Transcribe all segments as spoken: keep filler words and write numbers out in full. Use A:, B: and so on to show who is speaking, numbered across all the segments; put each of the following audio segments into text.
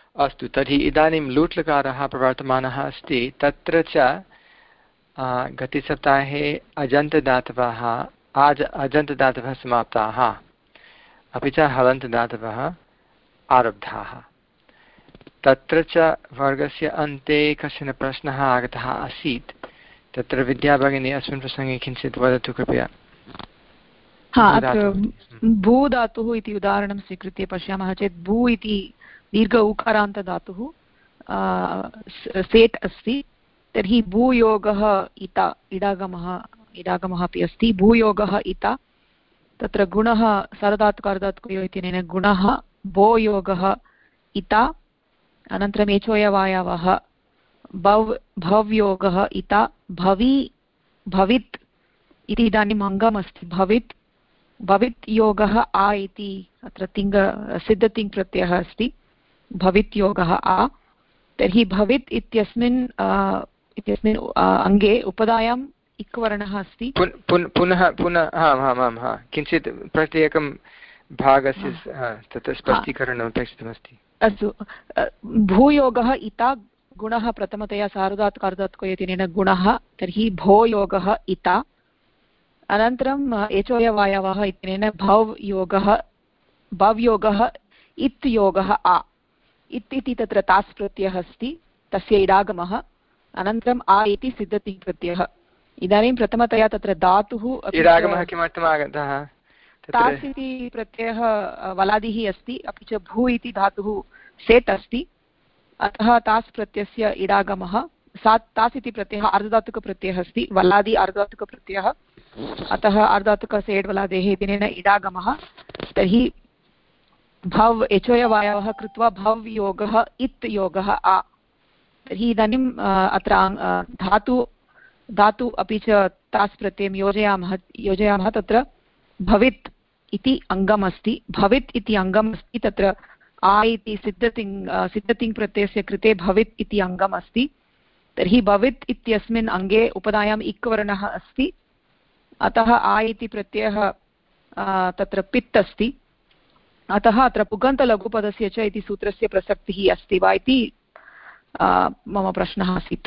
A: अस्तु, तर्हि इदानीं लूट्लकारः प्रवर्तमानः अस्ति। तत्र च गतसप्ताहे अजन्तदातवः आज अजन्तदातवः समाप्ताः, अपि च हलन्तदातवः आरब्धाः। तत्र च वर्गस्य अन्ते कश्चन प्रश्नः आगतः आसीत्। तत्र विद्याभगिनी अस्मिन् प्रसङ्गे किञ्चित् वदतु कृपया।
B: हा, अत्र भू धातुः इति उदाहरणं स्वीकृत्य पश्यामः चेत् भू इति दीर्घ उकारान्तधातुः सेट् अस्ति। तर्हि भूयोगः इता इडागमः इडागमः अपि अस्ति। भूयोगः इता, तत्र गुणः सार्वधातुकार्धधातुकयोः इत्यनेन गुणः। भो योगः इता, अनन्तरम् एचोयवायवः भव् भव्योगः इता। भवि भवित् इति इदानीम् अङ्गम् अस्ति। भवित् भवित् योगः आ इति अत्र तिङ्ग सिद्धतिङ् प्रत्ययः अस्ति। भवित् योगः आ। तर्हि भवित् इत्यस्मिन् इत्यस्मिन् अङ्गे उपधायाम् इक् वर्णः अस्ति।
A: पुनः पुनः आम् आम् आम् हा किञ्चित् प्रत्येकं भागस्य तत्र स्पष्टीकरणम् अपेक्षितमस्ति।
B: अस्तु, भूयोगः इता गुणः प्रथमतया सार्वधातुकार्धधातुकयोः गुणः। तर्हि भो योगः इता। अनन्तरम् एचोयवायवः इत्यनेन भव योगः भव योगः इत् योगः आ। इत् इति तत्र तास् प्रत्ययः अस्ति, तस्य इडागमः। अनन्तरम् आ इति सिद्धतिङ् प्रत्ययः। इदानीं प्रथमतया तत्र धातुः
A: इडागमः किमर्थम् आगतः?
B: तास् इति प्रत्ययः वलादिः अस्ति, अपि च भू इति धातुः सेट् अस्ति, अतः तास् प्रत्ययस्य इडागमः। सा तास् इति प्रत्ययः अर्धधातुकप्रत्ययः अस्ति, वलादि अर्धधातुकप्रत्ययः, अतः अर्धधातुकसेड् वलादेः इत्यनेन इडागमः। तर्हि भव एचोयवायवः कृत्वा भव योगः इत् योगः आ। तर्हि इदानीम् अत्र धातु धातु अपि च तास् प्रत्ययं योजयामः योजयामः तत्र भवित् इति अङ्गम् अस्ति। भवित् इति अङ्गम् अस्ति, तत्र आ इति सिद्धतिङ् सिद्धतिङ् प्रत्ययस्य कृते भवित् इति अङ्गम् अस्ति। तर्हि भवित् इत्यस्मिन् अङ्गे उपधायाम् इक् वर्णः अस्ति, अतः आ इति प्रत्ययः तत्र पित् अस्ति। अतः अत्र पुगन्तलघुपदस्य च इति सूत्रस्य प्रसक्तिः अस्ति वा इति मम प्रश्नः आसीत्।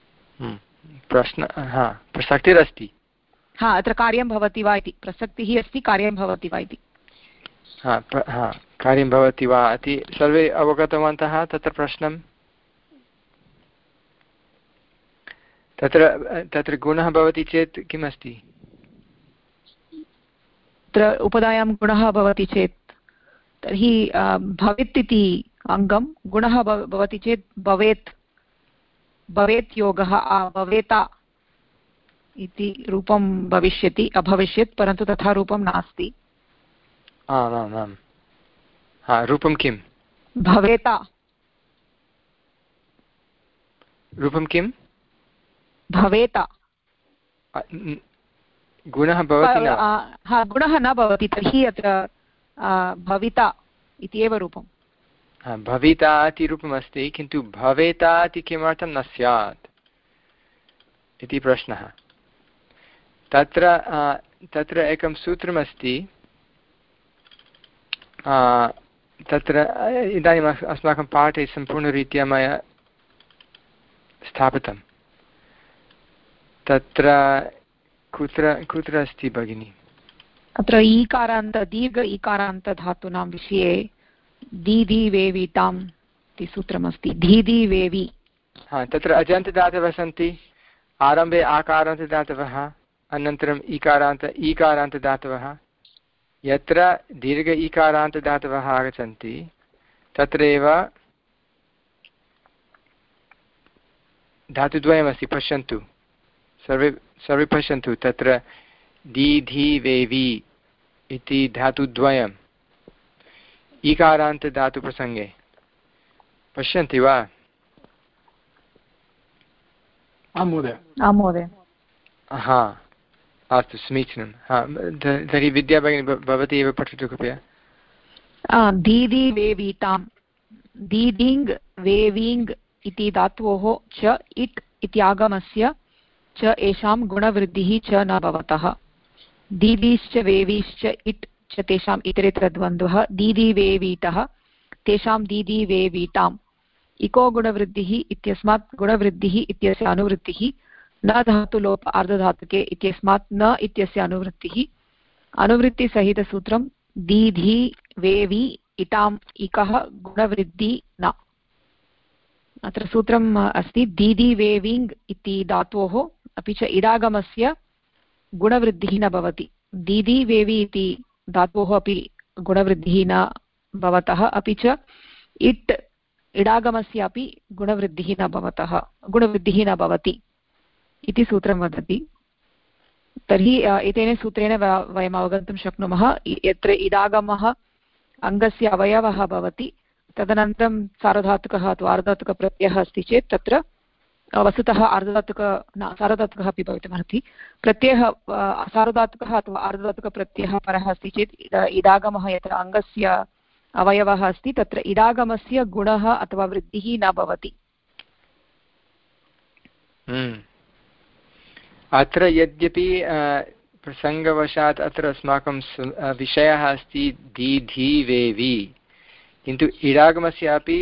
A: प्रश्न हा प्रसक्तिरस्ति।
B: हा, अत्र कार्यं भवति वा इति प्रसक्तिः अस्ति, कार्यं भवति वा इति।
A: हा हा कार्यं भवति वा इति सर्वे अवगतवन्तः। तत्र प्रश्नं तत्र तत्र गुणः भवति चेत् किमस्ति?
B: तत्र उपधायां गुणः भवति चेत् तर्हि भवित् इति अङ्गं, गुणः भवति चेत् भवेत् भवेत् योगः आ भवेता इति रूपं भविष्यति, अभविष्यत्, परन्तु तथा रूपं नास्ति।
A: आम् आम् आम् हा रूपं किं?
B: भवेता।
A: रूपं किं?
B: भवेता।
A: गुणः भवति न?
B: हा, गुणः न भवति, तर्हि अत्र भविता इति एव रूपं।
A: भविता इति रूपमस्ति, किन्तु भवेता इति किमर्थं न स्यात् इति प्रश्नः। तत्र तत्र एकं सूत्रमस्ति। तत्र इदानीम् अस्माकं पाठे सम्पूर्णरीत्या मया स्थापितं। तत्र कुत्र कुत्र अस्ति भगिनि?
B: अत्र ईकारान्त दीर्घ ईकारान्तधातूनां विषये दीदि वेवीताम् इति सूत्रमस्ति। दीदि वेवि।
A: हा, तत्र अजन्तदातवः सन्ति। आरम्भे आकारान्तदातवः, अनन्तरम् ईकारान्त ईकारान्तदातवः। यत्र दीर्घ ईकारान्तदातवः आगच्छन्ति तत्रैव धातुद्वयमस्ति। पश्यन्तु सर्वे सर्वे पश्यन्तु, तत्र दीधि वेवि इति धातुद्वयम् ईकारान्तदातुप्रसङ्गे पश्यन्ति वा?
C: आं महोदय।
B: आं महोदय।
A: हा अस्तु, समीचीनं। हा, तर्हि विद्या भगिनी भवती एव पठतु कृपया।
B: दीदि वेवीतां, दीदिङ् वेवीङ् इति धातोः च इट् इत्यागमस्य च एषां गुणवृद्धिः च न भवतः। दीदीश्च वेवीश्च इट् च तेषाम् इतरेतरद्वन्द्वः। दीदि वेवीतः तेषां दीदि वेवीताम् इको गुणवृद्धिः इत्यस्मात् गुणवृद्धिः इत्यस्य अनुवृत्तिः न धातुलोप आर्धधातुके इत्यस्मात् न इत्यस्य अनुवृत्तिः अनुवृत्तिसहितसूत्रं दीधि वेवि इटाम् इकः गुणवृद्धि न। अत्र सूत्रम् अस्ति दीदि वेविङ् इति धातोः अपि च इडागमस्य गुणवृद्धिः न भवति। दीदि वेवि इति धातोः अपि गुणवृद्धिः न भवतः अपि च इट् इडागमस्यापि गुणवृद्धिः न भवतः गुणवृद्धिः न भवति इति सूत्रं वदति। तर्हि एतेन सूत्रेण वयम् अवगन्तुं शक्नुमः यत्र इडागमः अङ्गस्य अवयवः भवति तदनन्तरं सार्वधातुकः अथवा आर्धधातुकप्रत्ययः अस्ति चेत् तत्र वस्तुतः आर्धधातुक न सार्वधातुकः अपि भवितुमर्हति। प्रत्ययः सार्वधातुकः अथवा आर्धधातुकप्रत्ययः परः अस्ति चेत् इडागमः यत्र अङ्गस्य अवयवः अस्ति तत्र इडागमस्य गुणः अथवा वृद्धिः न भवति।
A: अत्र यद्यपि प्रसङ्गवशात् अत्र अस्माकं विषयः अस्ति दीधि वेवि, किन्तु इडागमस्यापि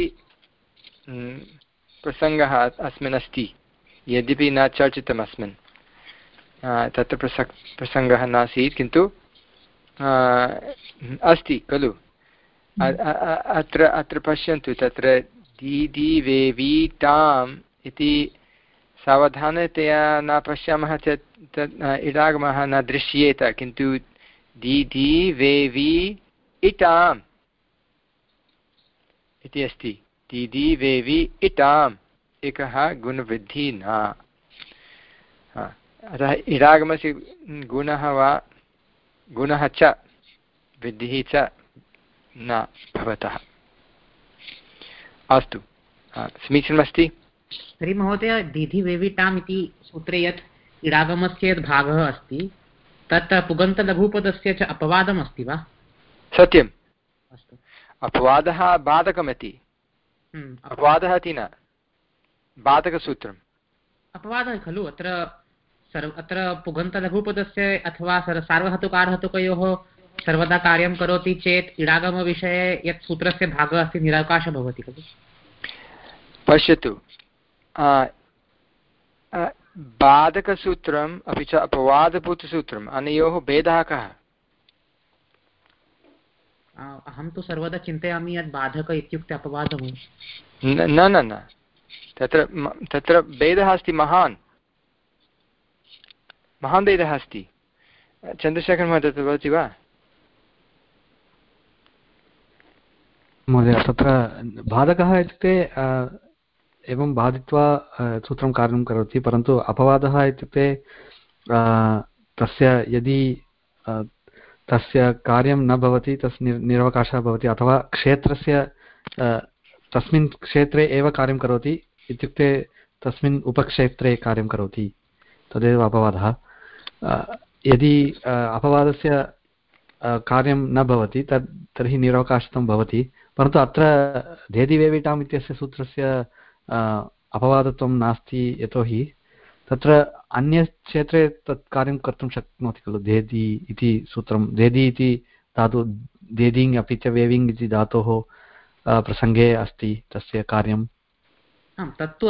A: प्रसङ्गः अस्मिन् अस्ति यद्यपि न चर्चितम् अस्मिन्। तत्र प्रसक् प्रसङ्गः नासीत् किन्तु अस्ति खलु। अत्र अत्र पश्यन्तु तत्र दीदि वेवि टाम् इति सावधानतया न पश्यामः चेत् तत् इडागमः न दृश्येत, किन्तु दीदि वेवि इटाम् इति अस्ति। दीदि वेवि इटाम् एकः गुणवृद्धिः न। अतः इडागमस्य गुणः वा गुणः च वृद्धिः च न भवतः। अस्तु, समीचीनमस्ति।
D: तर्हि महोदय दीधि वेविटाम् इति सूत्रे यत् इडागमस्य यत् भागः अस्ति तत् पुगन्तलघुपदस्य च अपवादम् अस्ति वा?
A: सत्यम्।
D: अस्तु,
A: अपवादः बाधकमिति। अपवादः इति न, बाधकसूत्रम्।
D: अपवादः खलु अत्र सर्व अत्र पुगन्तलघुपदस्य अथवा सार्वधातुकारधातुकयोः सर्वदा कार्यं करोति चेत् इडागमविषये यत् सूत्रस्य भागः अस्ति निराकाशः भवति खलु।
A: पश्यतु, बाधकसूत्रम् अपि च अपवादभूतसूत्रम् अनयोः भेदः कः?
D: अहं तु सर्वदा चिन्तयामि यत् बाधक इत्युक्ते अपवादः।
A: न न न, तत्र तत्र भेदः अस्ति, महान् महान् भेदः अस्ति। चन्द्रशेखरमहोदय तत्र भवति वा?
E: महोदय तत्र बाधकः इत्युक्ते एवं बाधित्वा सूत्रं कार्यं करोति, परन्तु अपवादः इत्युक्ते तस्य यदि तस्य कार्यं न भवति तस् निरवकाशः भवति अथवा क्षेत्रस्य तस्मिन् क्षेत्रे एव कार्यं करोति इत्युक्ते तस्मिन् उपक्षेत्रे कार्यं करोति, तदेव अपवादः। यदि अपवादस्य कार्यं न भवति तद् तर्हि निरवकाशत्वं भवति, परन्तु अत्र धेदिवेविटाम् इत्यस्य सूत्रस्य अपवादत्वं नास्ति, यतोहि तत्र अन्यक्षेत्रे तत् कार्यं कर्तुं शक्नोति खलु। धेदि इति सूत्रं, धेदि इति धातु धेदिङ् अपि च वेविङ् इति धातोः प्रसङ्गे अस्ति तस्य कार्यं।
D: तत्तु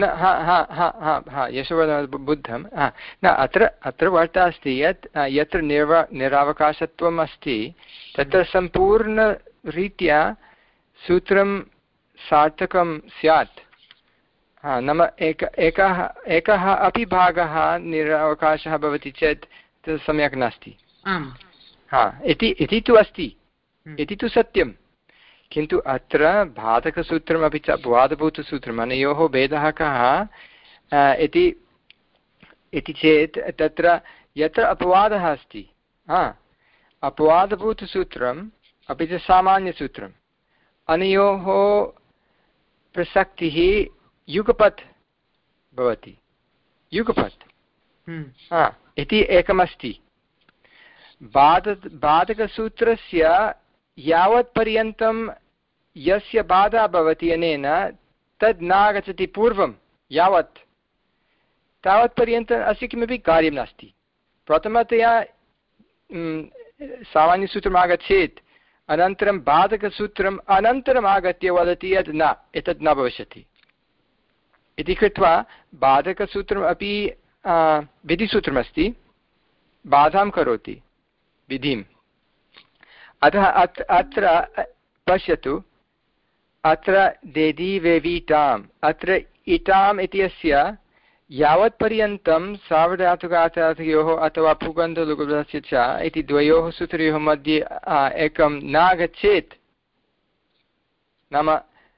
A: यशोवर्धन बुद्धं न। अत्र अत्र वार्ता अस्ति यत् यत्र निर्व निरावकाशत्वम् अस्ति तत्र सम्पूर्णरीत्या सूत्रं सार्थकं स्यात्। हा, नाम एक एकः एकः अपि भागः निरवकाशः भवति चेत् तत् सम्यक् नास्ति। हा, इति इति तु अस्ति, इति तु सत्यं, किन्तु अत्र बाधकसूत्रम् अपि च अपवादभूतसूत्रम् अनयोः भेदः कः इति इति चेत् तत्र यत्र अपवादः अस्ति, हा, अपवादभूतसूत्रम् अपि च सामान्यसूत्रम् अनयोः प्रसक्तिः युगपत् भवति। युगपत् हा इति एकमस्ति। बाध बाधकसूत्रस्य यावत्पर्यन्तं यस्य बाधा भवति अनेन तद् नागच्छति पूर्वं यावत्, तावत्पर्यन्तम् अस्य किमपि कार्यं नास्ति। प्रथमतया सामान्यसूत्रम् आगच्छेत्, अनन्तरं बाधकसूत्रम् अनन्तरम् आगत्य वदति यत् न एतत् न भविष्यति इति कृत्वा बाधकसूत्रम् अपि विधिसूत्रमस्ति, बाधां करोति विधिम्। अतः अत्र पश्यतु, अत्र देदी वेवीटाम्, अत्र इटाम् इत्यस्य यावत्पर्यन्तं सार्वधातुकार्धातुकयोः अथवा पुगन्तलघुपदस्य च इति द्वयोः सूत्रयोः मध्ये एकं नागच्छेत्, नाम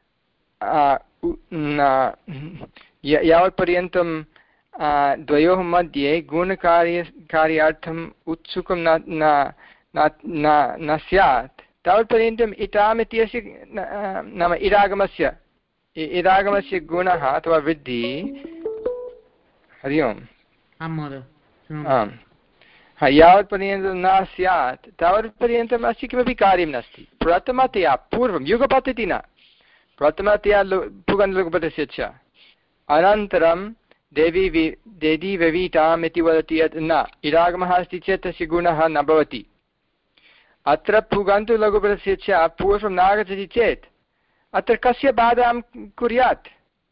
A: यावत्पर्यन्तं द्वयोः मध्ये गुणकार्य कार्यार्थम् उत्सुकं न न न स्यात् तावत्पर्यन्तम् इटाम् इत्यस्य नाम इडागमस्य इडागमस्य गुणः अथवा वृद्धिः। हरि ओम्। आम्, यावत्पर्यन्तं न स्यात् तावत्पर्यन्तम् अस्य किमपि कार्यं नास्ति। प्रथमतया पूर्वं युगपद्धति न, प्रथमतया पुगन्तलघुपदस्य च, अनन्तरं देवी वि देदी वेवीटाम् इति वदति यत् न इडागमः अस्ति चेत् तस्य गुणः न भवति। अत्र पुगन्तलघुपदस्य च पूर्वं नागच्छति चेत् अत्र कस्य बाधां कुर्यात्?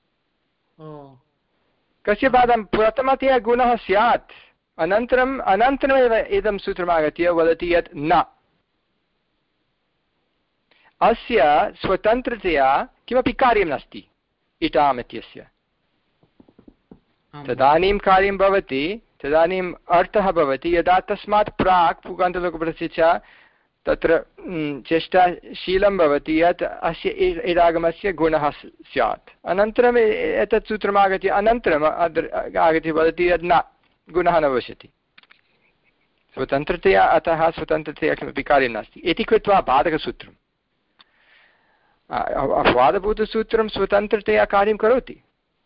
A: कस्य बाधां? प्रथमतया गुणः स्यात्, अनन्तरम् अनन्तरमेव इदं सूत्रमागत्य वदति यत् न। अस्य स्वतन्त्रतया किमपि कार्यं नास्ति इटाम् इत्यस्य। तदानीं कार्यं भवति, तदानीम् अर्थः भवति यदा तस्मात् प्राक् पुगन्तलघुपदस्य च तत्र चेष्टाशीलं भवति यत् अस्य इडागमस्य गुणः स्यात्। अनन्तरम् एतत् सूत्रमागत्य अनन्तरम् आगत्य वदति यत् न गुणः न भविष्यति स्वतन्त्रतया, अतः स्वतन्त्रतया किमपि कार्यं नास्ति इति कृत्वा बाधकसूत्रम्। अपवादभूतसूत्रं स्वतन्त्रतया कार्यं करोति।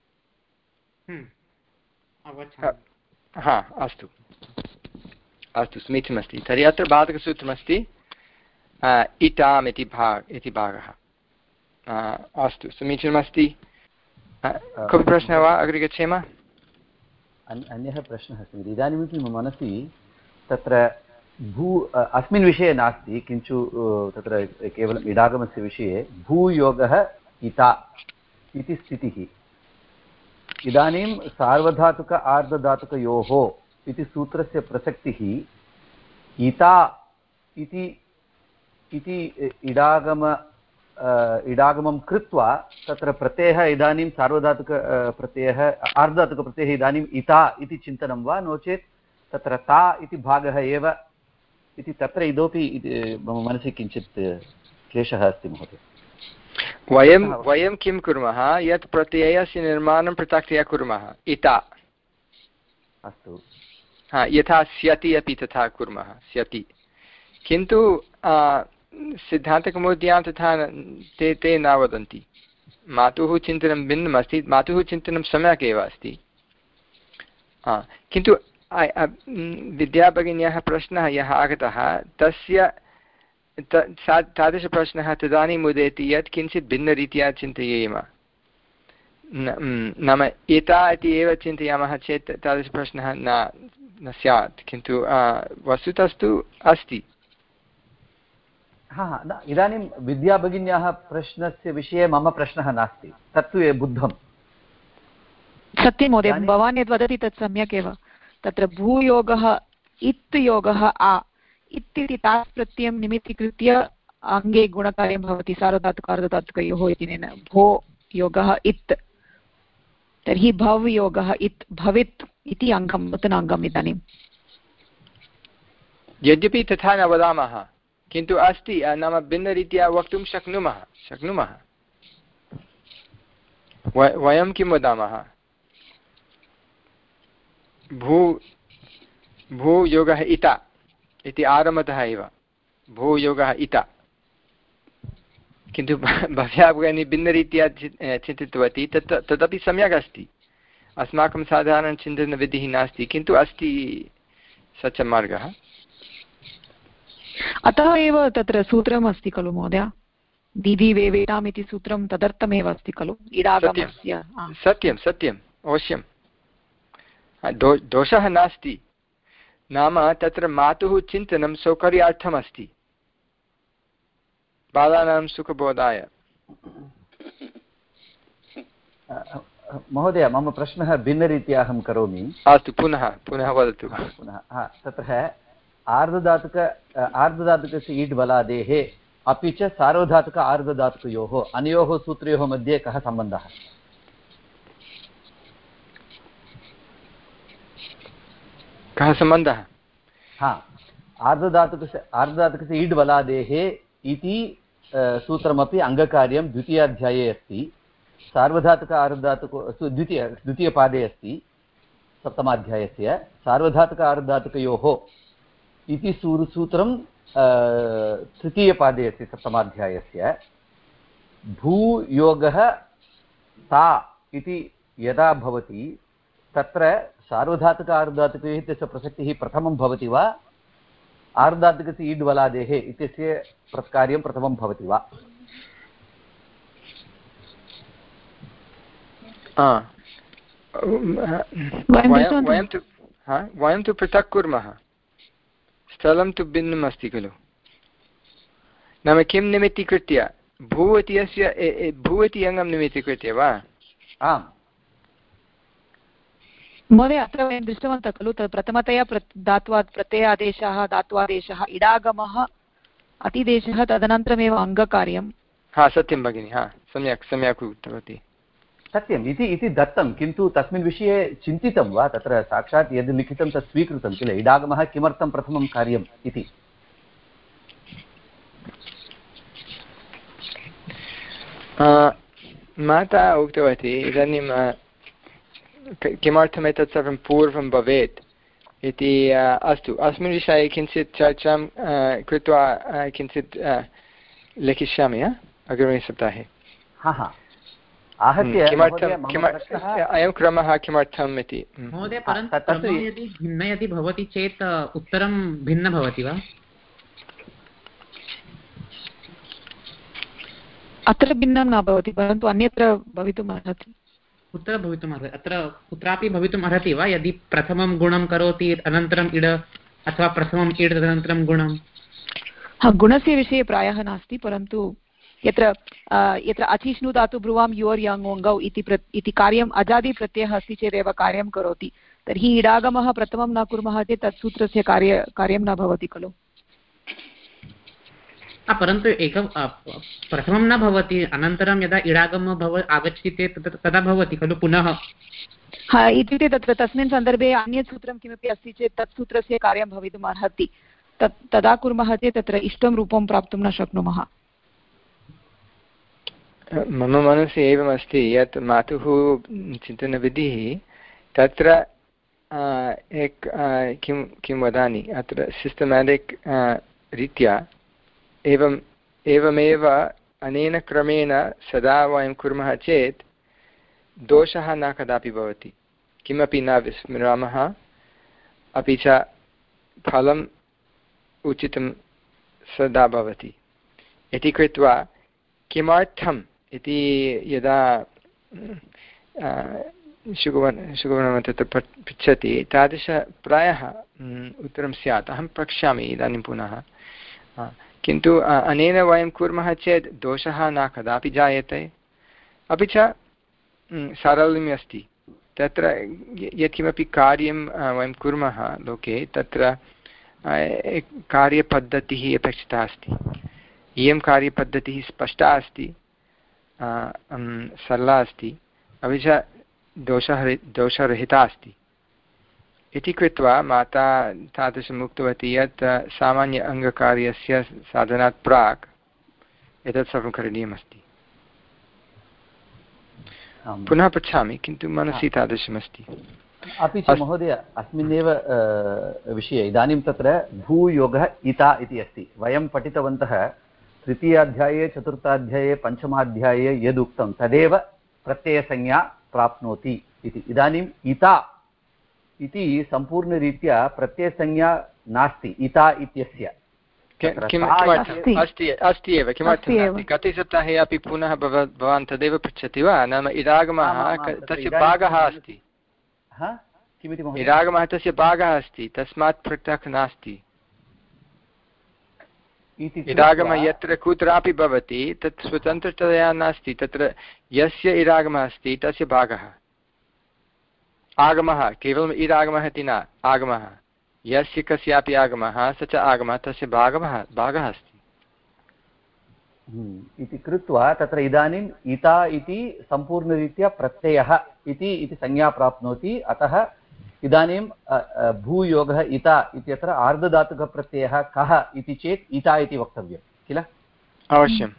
A: हा, अस्तु अस्तु, समीचीनमस्ति। तर्हि अत्र बाधकसूत्रमस्ति इटाम् इति भाग इति भागः। अस्तु, समीचीनमस्ति। कोऽपि प्रश्नः वा? अग्रे गच्छेम।
F: अन्यः प्रश्नः अस्ति। इदानीमपि मम मनसि तत्र भू अस्मिन् विषये नास्ति, किन्तु तत्र केवलम् इडागमस्य विषये भूयोगः इता इति स्थितिः। इदानीं सार्वधातुक आर्धधातुकयोः इति सूत्रस्य प्रसक्तिः इता इति इति इडागम इडागमं कृत्वा तत्र प्रत्ययः इदानीं सार्वधातुक प्रत्ययः आर्धधातुकप्रत्ययः इदानीम् इता इति चिन्तनं वा, नो चेत् तत्र ता इति भागः एव इति, तत्र इतोपि मम मनसि किञ्चित् क्लेशः अस्ति महोदय।
A: वयं वयं किं कुर्मः, यत् प्रत्ययस्य निर्माणं पृथक्तया कुर्मः इता।
F: अस्तु,
A: हा, यथा स्यति अपि तथा कुर्मः, स्यति। किन्तु सिद्धान्तकौमुद्यां तथा ते ते न वदन्ति। मातुः चिन्तनं भिन्नम् अस्ति, मातुः चिन्तनं सम्यक् एव अस्ति। किन्तु विद्याभगिन्याः प्रश्नः यः आगतः तस्य तादृशप्रश्नः तदानीम् उदेति यत् किञ्चित् भिन्नरीत्या चिन्तयेम। नाम एता इति एव चिन्तयामः चेत् तादृशप्रश्नः न न स्यात्, किन्तु वस्तुतस्तु अस्ति।
F: हा हा न, इदानीं विद्याभगिन्याः प्रश्नस्य विषये मम प्रश्नः नास्ति, तत्तु बुद्धं।
B: सत्यं महोदय, भवान् यद् वदति तत् सम्यक् एव। तत्र भूयोगः इत् योगः आ इति तास् प्रत्ययं निमित्तीकृत्य अङ्गे गुणकार्यं भवति सार्वधातुक अर्धधातुकयोः इति। भो योगः इत्, तर्हि भव योगः इत् भवित् इति अङ्गं, नूतनाङ्गम् इदानीं।
A: यद्यपि तथा न वदामः, किन्तु अस्ति, नाम भिन्नरीत्या वक्तुं शक्नुमः शक्नुमः वयं किं वदामः, भू भूयोगः इता इति आरम्भतः एव भूयोगः इता। किन्तु भव्या भगिनी भिन्नरीत्या चिन्तितवती, तत् तदपि सम्यक् अस्ति। अस्माकं साधारणचिन्तनविधिः नास्ति, किन्तु अस्ति स च मार्गः।
B: अतः एव तत्र सूत्रम् अस्ति खलु महोदय, दीदी वेवेटाम् इति सूत्रं तदर्थमेव अस्ति खलु इडागमस्य।
A: सत्यं सत्यम्, अवश्यं दो दोषः नास्ति। नाम तत्र मातुः चिन्तनं सौकर्यार्थमस्ति, बालानां सुखबोधाय।
F: महोदय मम प्रश्नः भिन्नरीत्या अहं करोमि।
A: अस्तु पुनः पुनः वदतु।
F: पुनः हा तत्र आर्धधातुक आर्धधातुकस्य ईड् बलादेः अपि च सार्वधातुक आर्धधातुकयोः अनयोः सूत्रयोः मध्ये कः सम्बन्धः?
A: कः सम्बन्धः?
F: हा आर्धधातुकस्य आर्धधातुकस्य ईड् बलादेः इति सूत्रमपि अङ्गकार्यं द्वितीयाध्याये अस्ति। सार्वधातुक आर्धधातुको द्वितीय द्वितीयपादे अस्ति सप्तमाध्यायस्य। सार्वधातुक आर्धधातुकयोः इति सूर सूत्रं तृतीयपादे अस्ति सप्तमाध्यायस्य। भूयोगः ता इति यदा भवति तत्र सार्वधातुक आर्धधातुकयोः इत्यस्य प्रसक्तिः प्रथमं भवति वा आर्धधातुकस्य ईड् बलादेः इत्यस्य कार्यं प्रथमं भवति वा?
A: वयं तु वयं तु पृथक् कुर्मः, स्थलं तु भिन्नम् अस्ति खलु। नाम किं निमित्तीकृत्य? भू इत्यस्य भू इति अङ्गं निमित्तीकृत्य वा?
F: आम्
B: महोदय, अत्र वयं दृष्टवन्तः खलु तत् प्रथमतया प्र धात्वात् प्रत्ययादेशः धात्वादेशः इडागमः अतिदेशः तदनन्तरमेव अङ्गकार्यं।
A: हा सत्यं भगिनि, हा सम्यक् सम्यक् उक्तवती।
F: सत्यम् इति इति दत्तं, किन्तु तस्मिन् विषये चिन्तितं वा? तत्र साक्षात् यद् लिखितं तत् स्वीकृतं किल, इडागमः किमर्थं प्रथमं कार्यम् इति।
A: माता उक्तवती इदानीं किमर्थम् एतत् सर्वं पूर्वं भवेत् इति। अस्तु, अस्मिन् विषये किञ्चित् चर्चां कृत्वा किञ्चित् लिखिष्यामि अग्रिमसप्ताहे।
F: हा हा आहत्य
A: अयं क्रमः किमर्थम् इति।
D: महोदय, परन्तु यदि भिन्न यदि भवति चेत् उत्तरं भिन्न भवति वा?
B: अत्र भिन्नं न भवति, परन्तु अन्यत्र भवितुम् अर्हति।
D: कुत्र भवितुम् अर्हति? अत्र कुत्रापि भवितुम् अर्हति वा? यदि प्रथमं गुणं करोति अनन्तरम् इड अथवा प्रथमम् इड तदनन्तरं गुणं?
B: हा, गुणस्य विषये प्रायः नास्ति, परन्तु यत्र यत्र अचिष्णु धातु ब्रुवां योर् याङोङ्गौ इति प्र इति कार्यम् अजादिप्रत्ययः अस्ति चेदेव कार्यं करोति, तर्हि इडागमः प्रथमं न कुर्मः चेत् तत् सूत्रस्य कार्य कार्यं न भवति खलु।
D: परन्तु एकं प्रथमं न भवति, अनन्तरं यदा इडागमः भव आगच्छति चेत् तदा भवति खलु पुनः।
B: हा, इत्युक्ते तत्र तस्मिन् सन्दर्भे अन्यत् सूत्रं किमपि अस्ति चेत् तत् सूत्रस्य कार्यं भवितुम् अर्हति, तत् तदा कुर्मः चेत् तत्र इष्टं रूपं प्राप्तुं न शक्नुमः।
A: मम मनसि एवमस्ति यत् मातुः चिन्तनविधिः तत्र एक किं किं वदामि अत्र सिस्टमेटिक् रीत्या एवम् एवमेव अनेन क्रमेण सदा वयं कुर्मः चेत् दोषः न कदापि भवति, किमपि न विस्मरामः, अपि च फलम् उचितं सदा भवति इति कृत्वा किमर्थम् इति यदा शुगवर् शुगवर्णः तत्र पृच्छति तादृश प्रायः उत्तरं स्यात्। अहं प्रक्ष्यामि इदानीं पुनः, किन्तु अनेन वयं कुर्मः चेत् दोषः न कदापि जायते, अपि च सारल्यम् अस्ति। तत्र यत्किमपि कार्यं वयं कुर्मः लोके तत्र कार्यपद्धतिः अपेक्षिता अस्ति। इयं कार्यपद्धतिः स्पष्टा अस्ति, सरला अस्ति, अपि च दोषः दोषरहिता अस्ति इति कृत्वा माता तादृशम् उक्तवती यत् सामान्य अङ्गकार्यस्य साधनात् प्राक् एतत् सर्वं करणीयमस्ति। पुनः पृच्छामि, किन्तु मनसि तादृशमस्ति।
F: अपि च महोदय अस्मिन्नेव विषये इदानीं तत्र भूयोगः इता इति अस्ति। वयं पठितवन्तः तृतीयाध्याये चतुर्थाध्याये पञ्चमाध्याये यदुक्तं तदेव प्रत्ययसंज्ञा प्राप्नोति इति। इदानीम् इता इति सम्पूर्णरीत्या प्रत्ययसंज्ञा नास्ति इता इत्यस्य।
A: अस्ति अस्ति एव, किमर्थं नास्ति? गते सप्ताहे अपि पुनः भवान् तदेव पृच्छति वा? नाम इडागमः तस्य भागः अस्ति, इडागमः तस्य भागः अस्ति, तस्मात् पृथक् नास्ति। इडागमः यत्र कुत्रापि भवति तत् स्वतन्त्रतया नास्ति, तत्र यस्य इडागमः अस्ति तस्य भागः आगमः, केवलम् इडागमः इति न, आगमः यस्य कस्यापि आगमः स च आगमः तस्य भागः भागः अस्ति
F: इति कृत्वा तत्र इदानीम् इता इति सम्पूर्णरीत्या प्रत्ययः इति इति संज्ञा प्राप्नोति। अतः इदानीं भूयोगः इता इत्यत्र आर्धधातुकप्रत्ययः कः इति चेत् इता इति वक्तव्यं किल?
A: अवश्यम्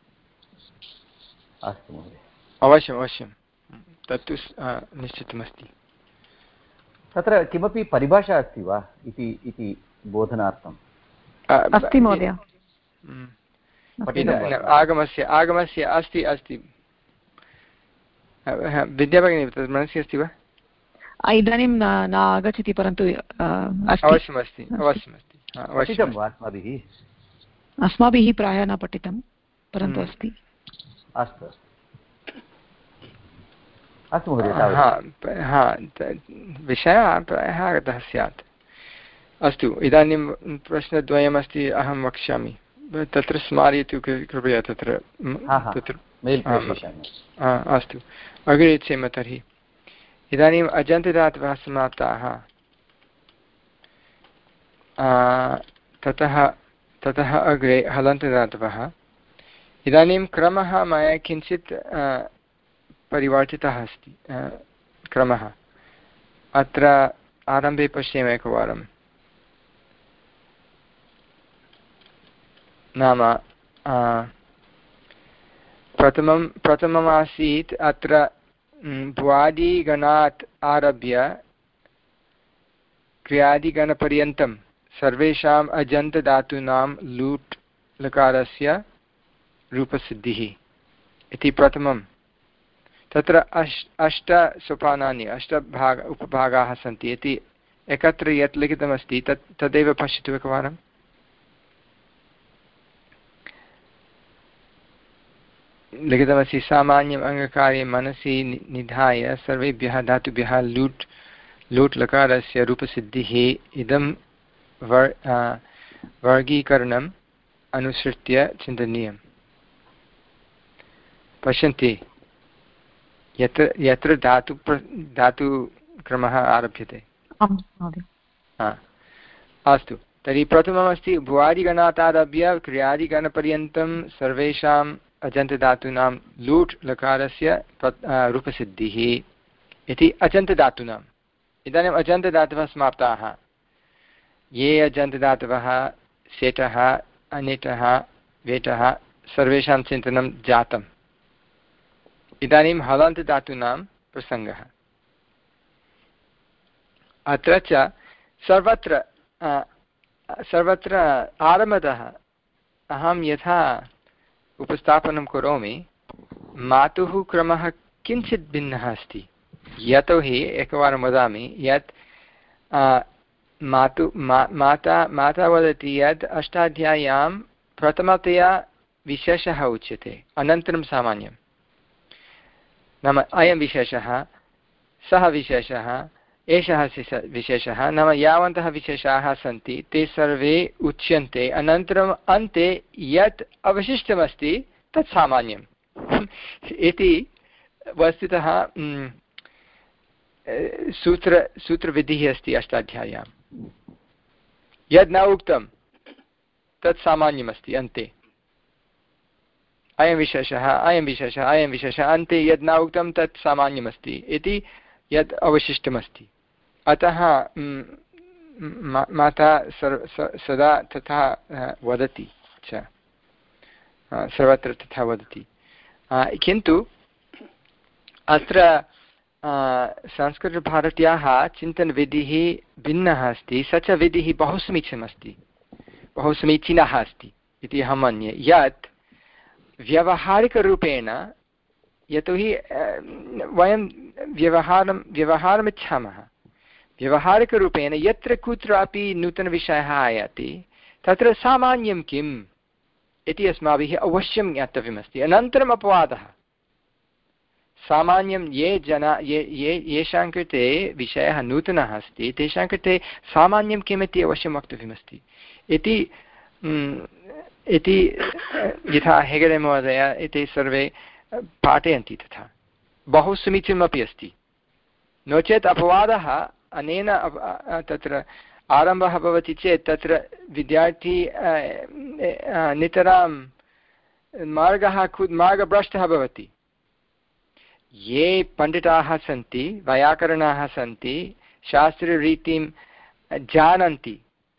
F: अस्तु महोदय,
A: अवश्यम् अवश्यं तत्तु निश्चितमस्ति।
F: तत्र किमपि परिभाषा अस्ति वा इति इति बोधनार्थम्?
B: अस्ति महोदय,
A: आगमस्य आगमस्य अस्ति अस्ति विद्याभगिनी तद् मनसि अस्ति वा?
B: इदानीं न आगच्छति, परन्तु
A: अवश्यमस्ति अवश्यमस्ति
F: पठितं वा अस्माभिः?
B: अस्माभिः प्रायः न पठितं, परन्तु अस्ति।
F: अस्तु अस्तु महोदय,
A: हा विषयः प्रायः आगतः स्यात्। अस्तु, इदानीं प्रश्नद्वयमस्ति, अहं वक्ष्यामि, तत्र स्मारयतु कृपया। तत्र तत्र अस्तु, अग्रे चेम तर्हि। इदानीम् अजन्तदातवः समाप्ताः, ततः ततः अग्रे हलन्तदातवः। इदानीं क्रमः मया किञ्चित् परिवर्तितः अस्ति। क्रमः अत्र आरम्भे पश्येम एकवारं। नाम प्रथमं प्रथममासीत् अत्र भ्वादिगणात् आरभ्य क्रियादिगणपर्यन्तं सर्वेषाम् अजन्तदातूनां लूट् लकारस्य रूपसिद्धिः इति प्रथमं। तत्र अष् अष्टसोपानानि अष्टभाग उपभागाः सन्ति इति एकत्र यत् लिखितमस्ति तत् तदेव पश्यतु एकवारं। लिखितमस्ति सामान्यम् अङ्गकार्यं मनसि निधाय सर्वेभ्यः धातुभ्यः लूट् लूट् लकारस्य रूपसिद्धिः इदं वर् वर्गीकरणम् अनुसृत्य चिन्तनीयम्। पश्यन्ति यत्र यत्र धातु धातुक्रमः आरभ्यते। अस्तु, तर्हि प्रथममस्ति भुवादिगणात् आरभ्य क्रियादिगणपर्यन्तं सर्वेषाम् अजन्तदातूनां लूट् लकारस्य रूपसिद्धिः इति अजन्तदातूनाम्। इदानीम् अजन्तदातवः समाप्ताः। ये अजन्तदातवः सेटः अनिटः वेटः सर्वेषां चिन्तनं जातम्। इदानीं हलन्तदातूनां प्रसङ्गः। अत्र च सर्वत्र सर्वत्र आरम्भतः अहं यथा उपस्थापनं करोमि, मातुः क्रमः किञ्चित् भिन्नः अस्ति। यतोहि एकवारं वदामि यत् मातु मा माता माता वदति यत् अष्टाध्याय्यां प्रथमतया विशेषः उच्यते, अनन्तरं सामान्यं। नाम अयं विशेषः, सः विशेषः, एषः विशेषः, नाम यावन्तः विशेषाः सन्ति ते सर्वे उच्यन्ते, अनन्तरम् अन्ते यत् अवशिष्टमस्ति तत् सामान्यम् इति वस्तुतः सूत्र सूत्रविधिः अस्ति अष्टाध्याय्यां। यद् न उक्तं तत् सामान्यमस्ति अन्ते। अयं विशेषः अयं विशेषः अयं विशेषः, अन्ते यद् न उक्तं तत् सामान्यमस्ति इति यत् अवशिष्टमस्ति। अतः माता सदा तथा वदति च, सर्वत्र तथा वदति। किन्तु अत्र संस्कृतभारत्याः चिन्तनविधिः भिन्नः अस्ति। स च विधिः बहु समीचीनमस्ति, बहु समीचीनः अस्ति इति अहं मन्ये। यत् व्यावहारिकरूपेण, यतोहि वयं व्यवहारं व्यवहारमिच्छामः, व्यवहारिकरूपेण यत्र कुत्रापि नूतनविषयः आयाति तत्र सामान्यं किम् इति अस्माभिः अवश्यं ज्ञातव्यमस्ति। अनन्तरम् अपवादः। सामान्यं ये जना ये ये येषां कृते विषयः नूतनः अस्ति तेषां कृते सामान्यं किम् इति अवश्यं वक्तव्यमस्ति इति इति यथा हेगडे महोदय एते सर्वे पाठयन्ति तथा बहु समीचीनमपि अस्ति। नो चेत् अपवादः अनेन तत्र आरम्भः भवति चेत् तत्र विद्यार्थी नितरां मार्गः मार्गभ्रष्टः भवति। ये पण्डिताः सन्ति, वैयाकरणाः सन्ति, शास्त्ररीतिं जानन्ति,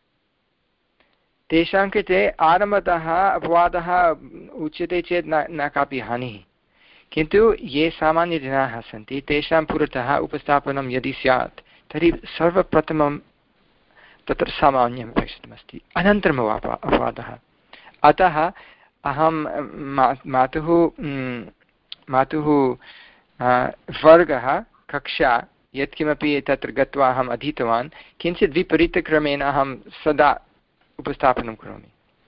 A: तेषां कृते आरम्भतः अपवादः उच्यते चेत् न न कापि हानिः। किन्तु ये सामान्यजनाः सन्ति तेषां पुरतः उपस्थापनं यदि स्यात् तर्हि सर्वप्रथमं तत्र सामान्यम् अपेक्षितमस्ति, अनन्तरम् अपवादः। अतः अहं मातुः मातुः वर्गः कक्षा यत्किमपि तत्र गत्वा अहम् अधीतवान्, किञ्चित् विपरीतक्रमेण अहं सदा उपस्थापनं करोमि।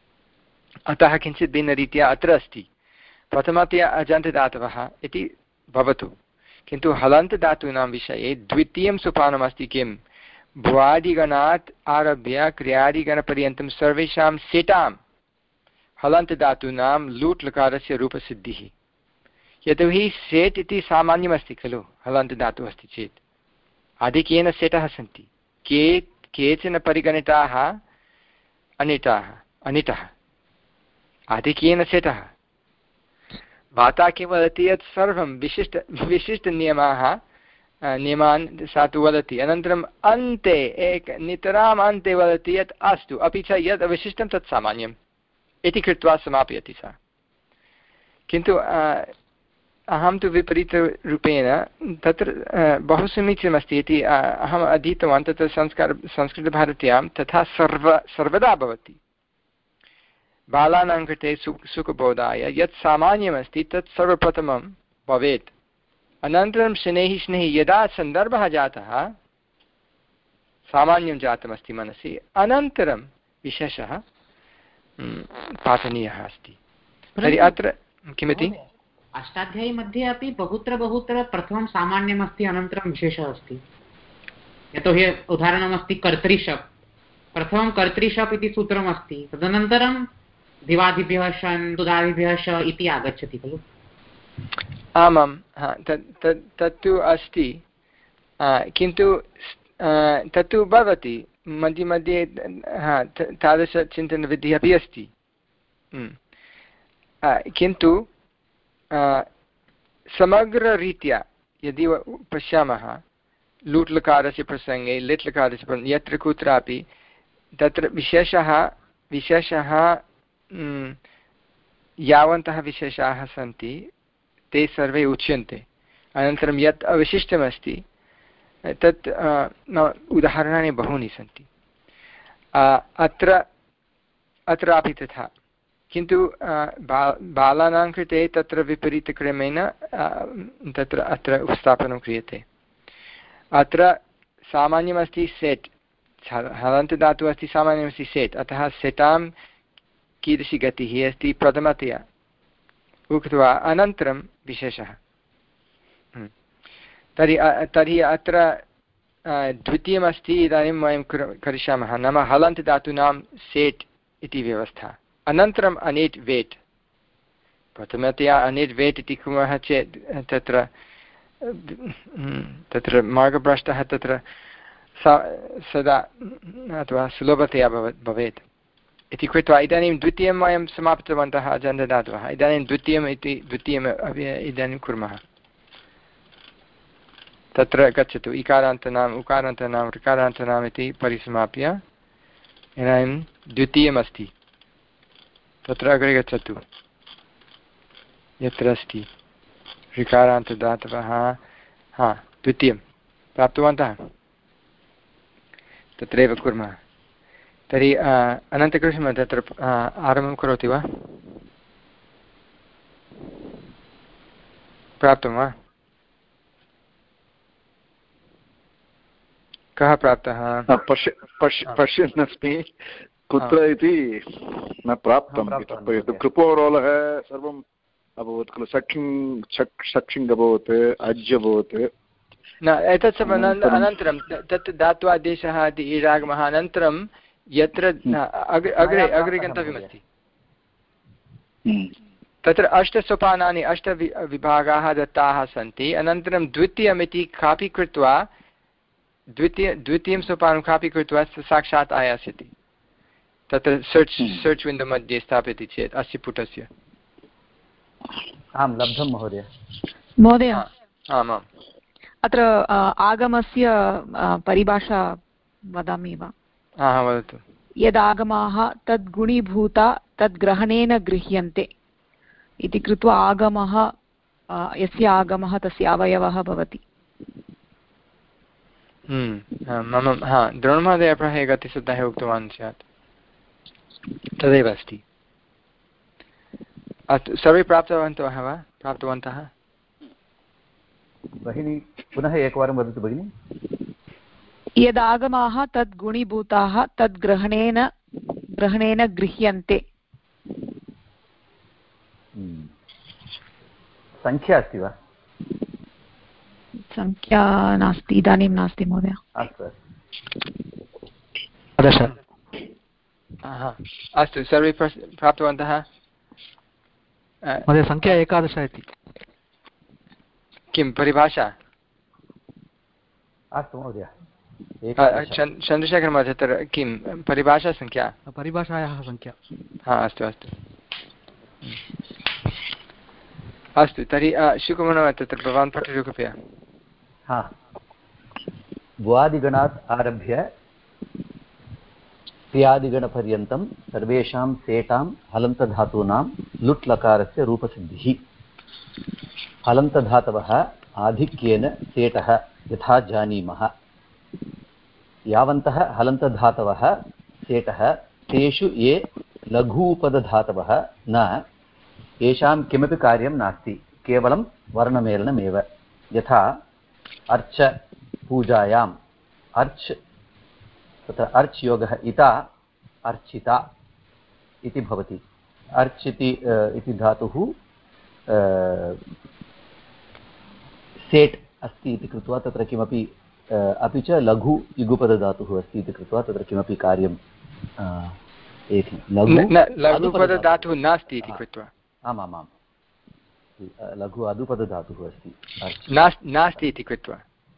A: अतः किञ्चित् भिन्नरीत्या अत्र अस्ति। प्रथमतया अजन्तदातवः इति भवतु, किन्तु हलन्तदातूनां विषये द्वितीयं सोपानमस्ति किं, भ्वादिगणात् आरभ्य क्रियादिगणपर्यन्तं सर्वेषां सेटां हलन्तदातूनां लूट् लकारस्य रूपसिद्धिः। यतोहि सेट् इति सामान्यमस्ति खलु, हलन्तदातुः अस्ति चेत् आधिक्येन सेटः सन्ति, के केचन परिगणिताः अनिटाः अनिटः आधिक्येन सेटः। माता किं वदति यत् सर्वं विशिष्ट विशिष्टनियमाः नियमान् सा तु वदति, अनन्तरम् अन्ते एक नितराम् अन्ते वदति यत् अस्तु, अपि च यद् अवशिष्टं तत् सामान्यम् इति कृत्वा समापयति सा। किन्तु अहं तु विपरीतरूपेण तत्र बहु समीचीनमस्ति इति अहम् अधीतवान्। तत्र संस्कार संस्कृतभारत्यां तथा सर्व सर्वदा भवति। बालानां कृते सु सुखबोधाय यत् सामान्यमस्ति तत् सर्वप्रथमं भवेत्, अनन्तरं शनैः शनैः यदा सन्दर्भः जातः सामान्यं जातमस्ति मनसि, अनन्तरं विशेषः पाठनीयः अस्ति। तर्हि अत्र किमिति
D: अष्टाध्यायी मध्ये अपि बहुत्र बहुत्र प्रथमं सामान्यमस्ति, अनन्तरं विशेषः अस्ति। यतोहि उदाहरणमस्ति कर्तृशप्, प्रथमं कर्तृशप् इति सूत्रमस्ति, तदनन्तरं दिवादिभ्यः शन् दुदादिभ्यः श इति आगच्छति खलु।
A: आमां, तत् तत्तु अस्ति, किन्तु तत्तु भवति मध्ये मध्ये तादृशचिन्तनविधिः अपि अस्ति। किन्तु समग्ररीत्या यदि पश्यामः लूट् लकारस्य प्रसङ्गे लिट् लकारस्य प्रसङ्गे यत्र कुत्रापि तत्र विशेषः विशेषः यावन्तः विशेषाः सन्ति ते सर्वे उच्यन्ते। अनन्तरं यत् अवशिष्टमस्ति तत् उदाहरणानि बहूनि सन्ति। अत्र अत्रापि तथा, किन्तु बा बालानां कृते तत्र विपरीतक्रमेण तत्र अत्र उपस्थापनं क्रियते। अत्र सामान्यमस्ति सेट्, हलन्तदातुः अस्ति, सामान्यमस्ति सेट्, अतः सेटां कीदृशी गतिः अस्ति प्रथमतया उक्त्वा अनन्तरं विशेषः। तर्हि तर्हि अत्र द्वितीयमस्ति, इदानीं वयं करिष्यामः, नाम हलन्तदातूनां सेट् इति व्यवस्था, अनन्तरम् अनेट् वेट्। प्रथमतया अनेट् वेट् इति कुर्मः चेत् तत्र तत्र मार्गभ्रष्टः तत्र सदा अथवा सुलभतया भवेत् इति कृत्वा इदानीं द्वितीयं वयं समापितवन्तः अजन्तदातवः। इदानीं द्वितीयम् इति द्वितीयम् इदानीं कुर्मः। तत्र गच्छतु, इकारान्तानाम् उकारान्तानां ऋकारान्तानाम् इति परिसमाप्य इदानीं द्वितीयमस्ति, तत्र अग्रे गच्छतु यत्र अस्ति ऋकारान्तदातवः। हा, द्वितीयं प्राप्तवन्तः, तत्रैव कुर्मः। तर्हि अनन्तकृष्ण तत्र आरम्भं करोति वा? प्राप्तं वा? कः प्राप्तः?
G: पश्य पश्य पश्यन्नस्मि कुत्र इति न प्राप्तं। कृपोरोलः सर्वम् अभवत् खलु, सक्षिङ् छक् सक्षिङ् अभवत्, अज् अभवत्।
A: न एतत् अनन्तरं तत् धात्वादेशः इति ईडागमः, अनन्तरं यत्र अग्रे अग्रे अग्रे गन्तव्यमस्ति। तत्र अष्टसोपानानि अष्ट विभागाः दत्ताः सन्ति अनन्तरं द्वितीयमिति कापि कृत्वा द्वितीय द्वितीयं सोपानं कापि कृत्वा साक्षात् आयास्यति तत्र सर्च् सर्च् विण्डो मध्ये स्थापयति चेत् अस्य पुटस्य
F: आं लब्धं महोदय
B: महोदय
A: आमाम्
B: अत्र आगमस्य परिभाषा वदामि वा
A: हा वदतु
B: यदागमाः तद् गुणीभूता तद् ग्रहणेन गृह्यन्ते इति कृत्वा आगमः यस्य आगमः तस्य अवयवः भवति
A: मम हा द्रोणमहोदय प्रायः गतिसुद्धः उक्तवान् स्यात् तदेव अस्ति अस्तु सर्वे प्राप्तवन्तः वा प्राप्तवन्तः
F: भगिनी पुनः एकवारं वदतु भगिनि
B: यदागमाः तद् गुणीभूताः तद् ग्रहणेन ग्रहणेन गृह्यन्ते
F: संख्या अस्ति वा
B: संख्या नास्ति इदानीं नास्ति महोदय
F: अस्तु
E: दश
A: अस्तु सर्वे प्राप्तवन्तः
E: महोदय संख्या एकादश इति
A: किं परिभाषा
F: अस्तु महोदय
A: चन्द्रशेखर महोदय तत्र किं परिभाषा संख्या
E: परिभाषायाः संख्या
A: हा अस्तु अस्तु अस्तु तर्हि शुकमनो तत्र भवान् पठतु कृपया
F: हा भुवादिगणात् आरभ्य क्रियादिगणपर्यन्तं सर्वेषां सेटां हलन्तधातूनां लुट् लकारस्य रूपसिद्धिः हलन्तधातवः आधिक्येन सेटः यथा जानीमः यावन्तः हलन्तधातवः सेटः तेषु ये लघूपदधातवः न येषां किमपि कार्यं नास्ति केवलं वर्णमेलनमेव यथा अर्च पूजायाम् अर्च् तत्र अर्च् योगः इता अर्चिता इति भवति अर्च् इति धातुः सेट् अस्ति इति कृत्वा तत्र किमपि अपि च लघु युगुपदधातुः अस्ति इति कृत्वा तत्र किमपि कार्यं
A: लघुपदधातुः नास्ति इति कृत्वा
F: आमामां लघु अदुपदधातुः अस्ति
A: नास्ति इति कृत्वा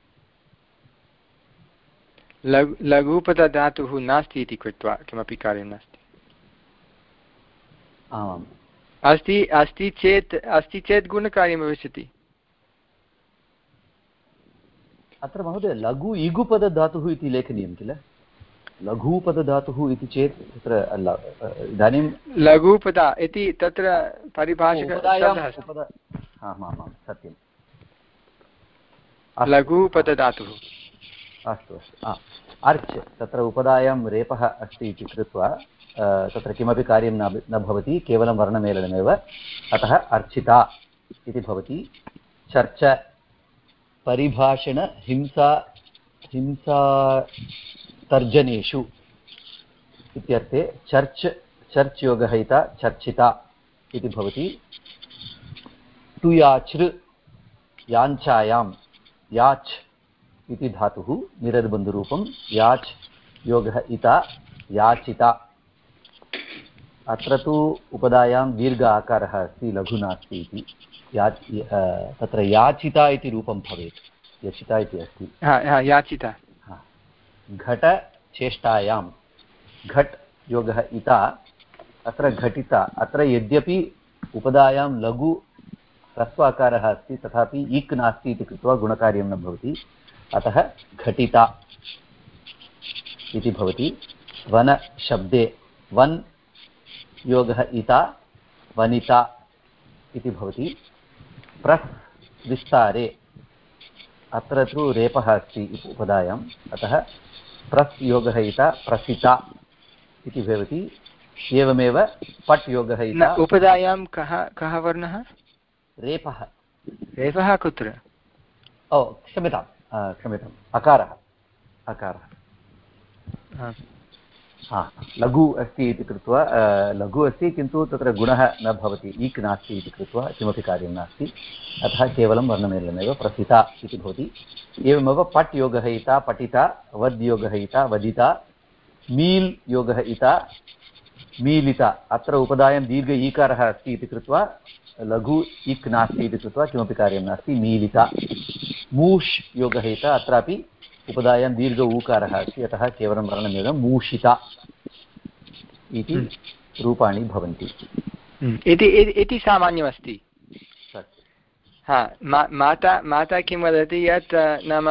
A: लघु लघुपदधातुः नास्ति इति कृत्वा किमपि कार्यं नास्ति
F: आमाम्
A: अस्ति अस्ति चेत् अस्ति चेत् गुणकार्यं भविष्यति
F: अत्र महोदय लघु इगुपदधातुः इति लेखनीयं किल लघुपदधातुः इति चेत् तत्र इदानीं
A: लघुपदा इति तत्र परिभाषिकशब्दः
F: आमामां सत्यं
A: लघुपदधातुः
F: अस्तु अस्तु अर्च् तत्र उपधायां रेपः अस्ति इति कृत्वा तत्र किमपि कार्यं न न भवति केवलं वर्णमेलनमेव अतः अर्चिता इति भवति चर्च परिभाषण हिंसा हिंसा तर्जनेषु इत्यर्थे चर्च् चर्च् योगः इता चर्चिता इति भवति तुयाचृ याञ्छायां याच् इति धातुः निरद्बन्धुरूपं याच् योगः इता याचिता अत्र तु उपधायां दीर्घ आकारः अस्ति लघु नास्ति इति या तत्र याचिता इति रूपं भवेत् यचिता इति अस्ति
A: याचिता
F: घटचेष्टायां घट् योगः इता अत्र घटिता अत्र यद्यपि उपधायां लघु ह्रस्वाकारः अस्ति तथापि इक् नास्ति इति कृत्वा गुणकार्यं न भवति अतः घटिता इति भवति वनशब्दे वन् योगः इता वनिता इति भवति प्रस् विस्तारे अत्र तु रेपः अस्ति उपधायाम् अतः प्रस् योगः इता प्रसिता इति भवति एवमेव पट् योगः इता
A: उपधायां कः कः वर्णः
F: रेपः
A: रेपः कुत्र
F: ओ क्षम्यतां क्षम्यताम् अकारः अकारः हा लघु अस्ति इति कृत्वा लघु अस्ति किन्तु तत्र गुणः न भवति ईक् नास्ति इति कृत्वा किमपि कार्यं नास्ति अतः केवलं वर्णमेलनमेव प्रसिता इति भवति एवमेव पट् योगः इता पठिता वद् योगः इता वदिता मील् योगः इता मीलित अत्र उपधायां दीर्घ ईकारः अस्ति इति कृत्वा लघु इक् नास्ति इति कृत्वा किमपि कार्यं नास्ति मीलित मूष् योगः इत अत्रापि उपधायां दीर्घ ऊकारः अस्ति अतः केवलं वर्णमेलं मूषिता इति रूपाणि भवन्ति
A: इति सामान्यमस्ति। हा माता माता किं वदति यत् नाम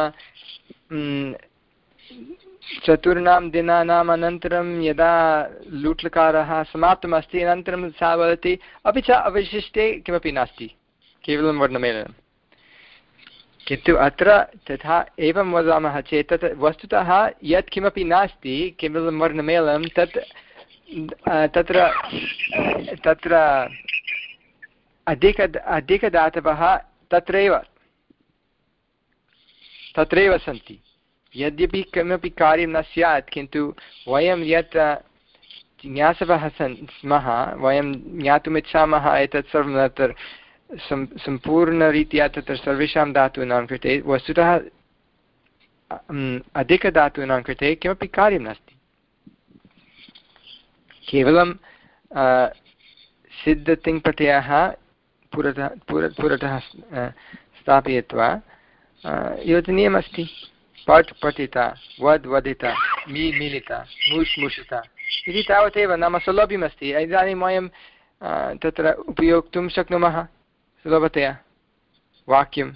A: चतुर्णां दिनानाम् अनन्तरं यदा लूट्लकारः समाप्तमस्ति अनन्तरं सा वदति अपि च अवशिष्टे किमपि नास्ति केवलं वर्णमेलनं। किन्तु अत्र तथा एवं वदामः चेत् तत् वस्तुतः यत् किमपि नास्ति केवलं वर्णमेलनं तत् तत्र तत्र अधिक अधिकदातवः तत्रैव तत्रैव सन्ति। यद्यपि किमपि कार्यं न स्यात् किन्तु वयं यत् ज्ञासवः सन् स्मः वयं ज्ञातुमिच्छामः एतत् सर्वं तत्र सम् सम्पूर्णरीत्या तत्र सर्वेषां धातूनां कृते वस्तुतः अधिकधातूनां कृते किमपि कार्यं नास्ति। केवलं सिद्धतिङ्प्रत्ययः पुरतः पुर पुरतः स्थापयित्वा योजनीयमस्ति। पठ् पठिता वद् वदिता मी मिलिता मूष् मूषिता इति तावदेव नाम सौलभ्यमस्ति। इदानीं वयं तत्र उपयोक्तुं शक्नुमः सुलभतया वाक्यं।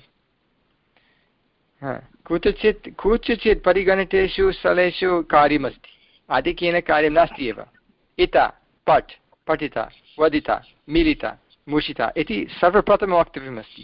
A: कुत्रचित् कुत्रचित् परिगणितेषु स्थलेषु कार्यमस्ति आधिक्येन कार्यं नास्ति एव। इता पठ् पठिता वदिता मिलिता मूषिता इति सर्वप्रथमं वक्तव्यमस्ति।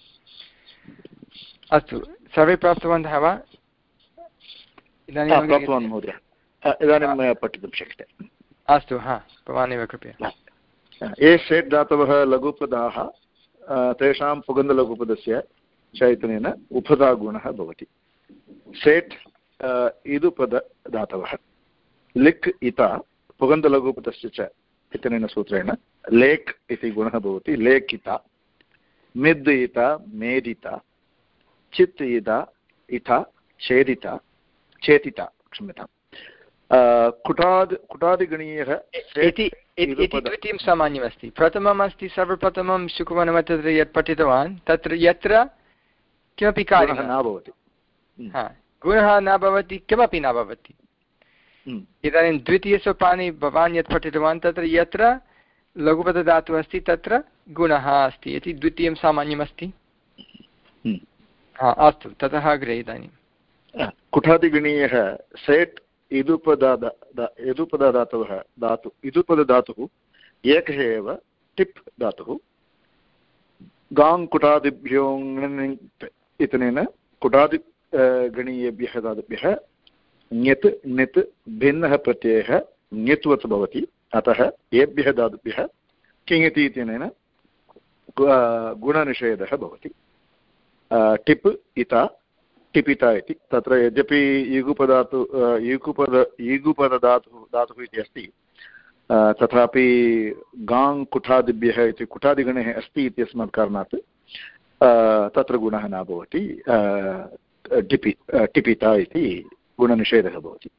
A: अस्तु सर्वे प्राप्तवन्तः वा? इदानीं
G: प्राप्तवान् महोदय, इदानीं पठितुं शक्यते।
A: अस्तु हा भवानेव कृपया।
G: ये षेट् धातवः लघुपदाः तेषां पुगन्धलघुपदस्य चैतन्येन उपधागुणः भवति। षेट् इदुपदधातवः लिक् इता पुगन्धलघुपदस्य च इत्यनेन सूत्रेण लेक् इति गुणः भवति। लेखिता मिद् इता मेदिता चित् इदा इथा छेदिता चेतिता क्षम्यतां। कुटाद् कुटादिगणीयः
A: इति द्वितीयं सामान्यमस्ति। प्रथमम् अस्ति सर्वप्रथमं शुकवनः तत्र यत् पठितवान् तत्र यत्र किमपि कार्यं न भवति गुणः न भवति किमपि न भवति। इदानीं द्वितीयसोपाने भवान् यत् पठितवान् तत्र यत्र लघुपदधातुः अस्ति तत्र गुणः अस्ति इति द्वितीयं सामान्यमस्ति। अस्तु ततः अग्रे इदानीं
G: कुठादिगणीयः सेट् इदुपदा इदुपदधातवः धातु इदुपदधातुः एकः एव टिप् धातुः। गाङ् कुटादिभ्यो इत्यनेन कुटादि गणीयेभ्यः धातुभ्यः ञत् णित् भिन्नः प्रत्ययः ञत्वत् भवति। अतः एभ्यः धातुभ्यः किङति इत्यनेन गुणनिषेधः भवति। टिप् इता टिपिता इति तत्र यद्यपि ईगुपधातु ईगुपद ईगुपदधातुः धातुः इति अस्ति तथापि गाङ् कुठादिभ्यः इति कुठादिगणः अस्ति इत्यस्मात् कारणात् तत्र गुणः न भवति। टिपि टिपिता इति गुणनिषेधः भवति।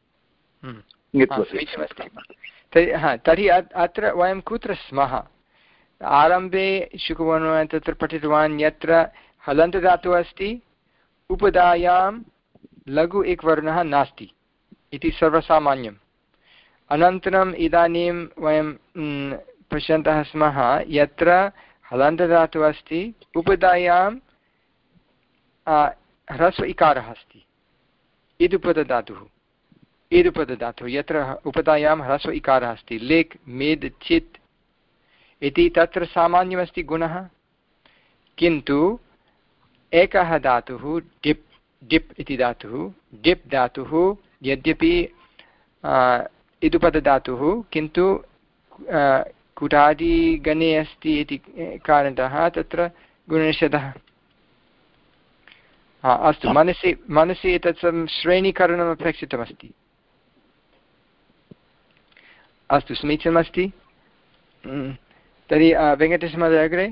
A: तर्हि अत्र वयं कुत्र स्मः? आरम्भे शुकवर्णः तत्र पठितवान् यत्र हलन्तधातुः अस्ति उपधायां लघु एकवर्णः नास्ति इति सर्वसामान्यम्। अनन्तरम् इदानीं वयं पश्यन्तः स्मः यत्र हलन्तधातुः अस्ति उपधायां ह्रस्व इकारः अस्ति इदुपदधातुः इदुपदधातुः यत्र उपधायां ह्रस्व इकारः अस्ति लेक् मेद् चित् इति तत्र सामान्यमस्ति गुणः। किन्तु एकः धातुः डिप् डिप् इति धातुः डिप् धातुः यद्यपि इदुपदधातुः किन्तु कुटादिगणे अस्ति इति कारणतः तत्र गुणनिषेधः। हा अस्तु मनसि मनसि एतत् श्रेणीकरणम् अपेक्षितमस्ति। अस्तु समीचीनमस्ति। तर्हि वेङ्कटेशमहोदय अग्रे।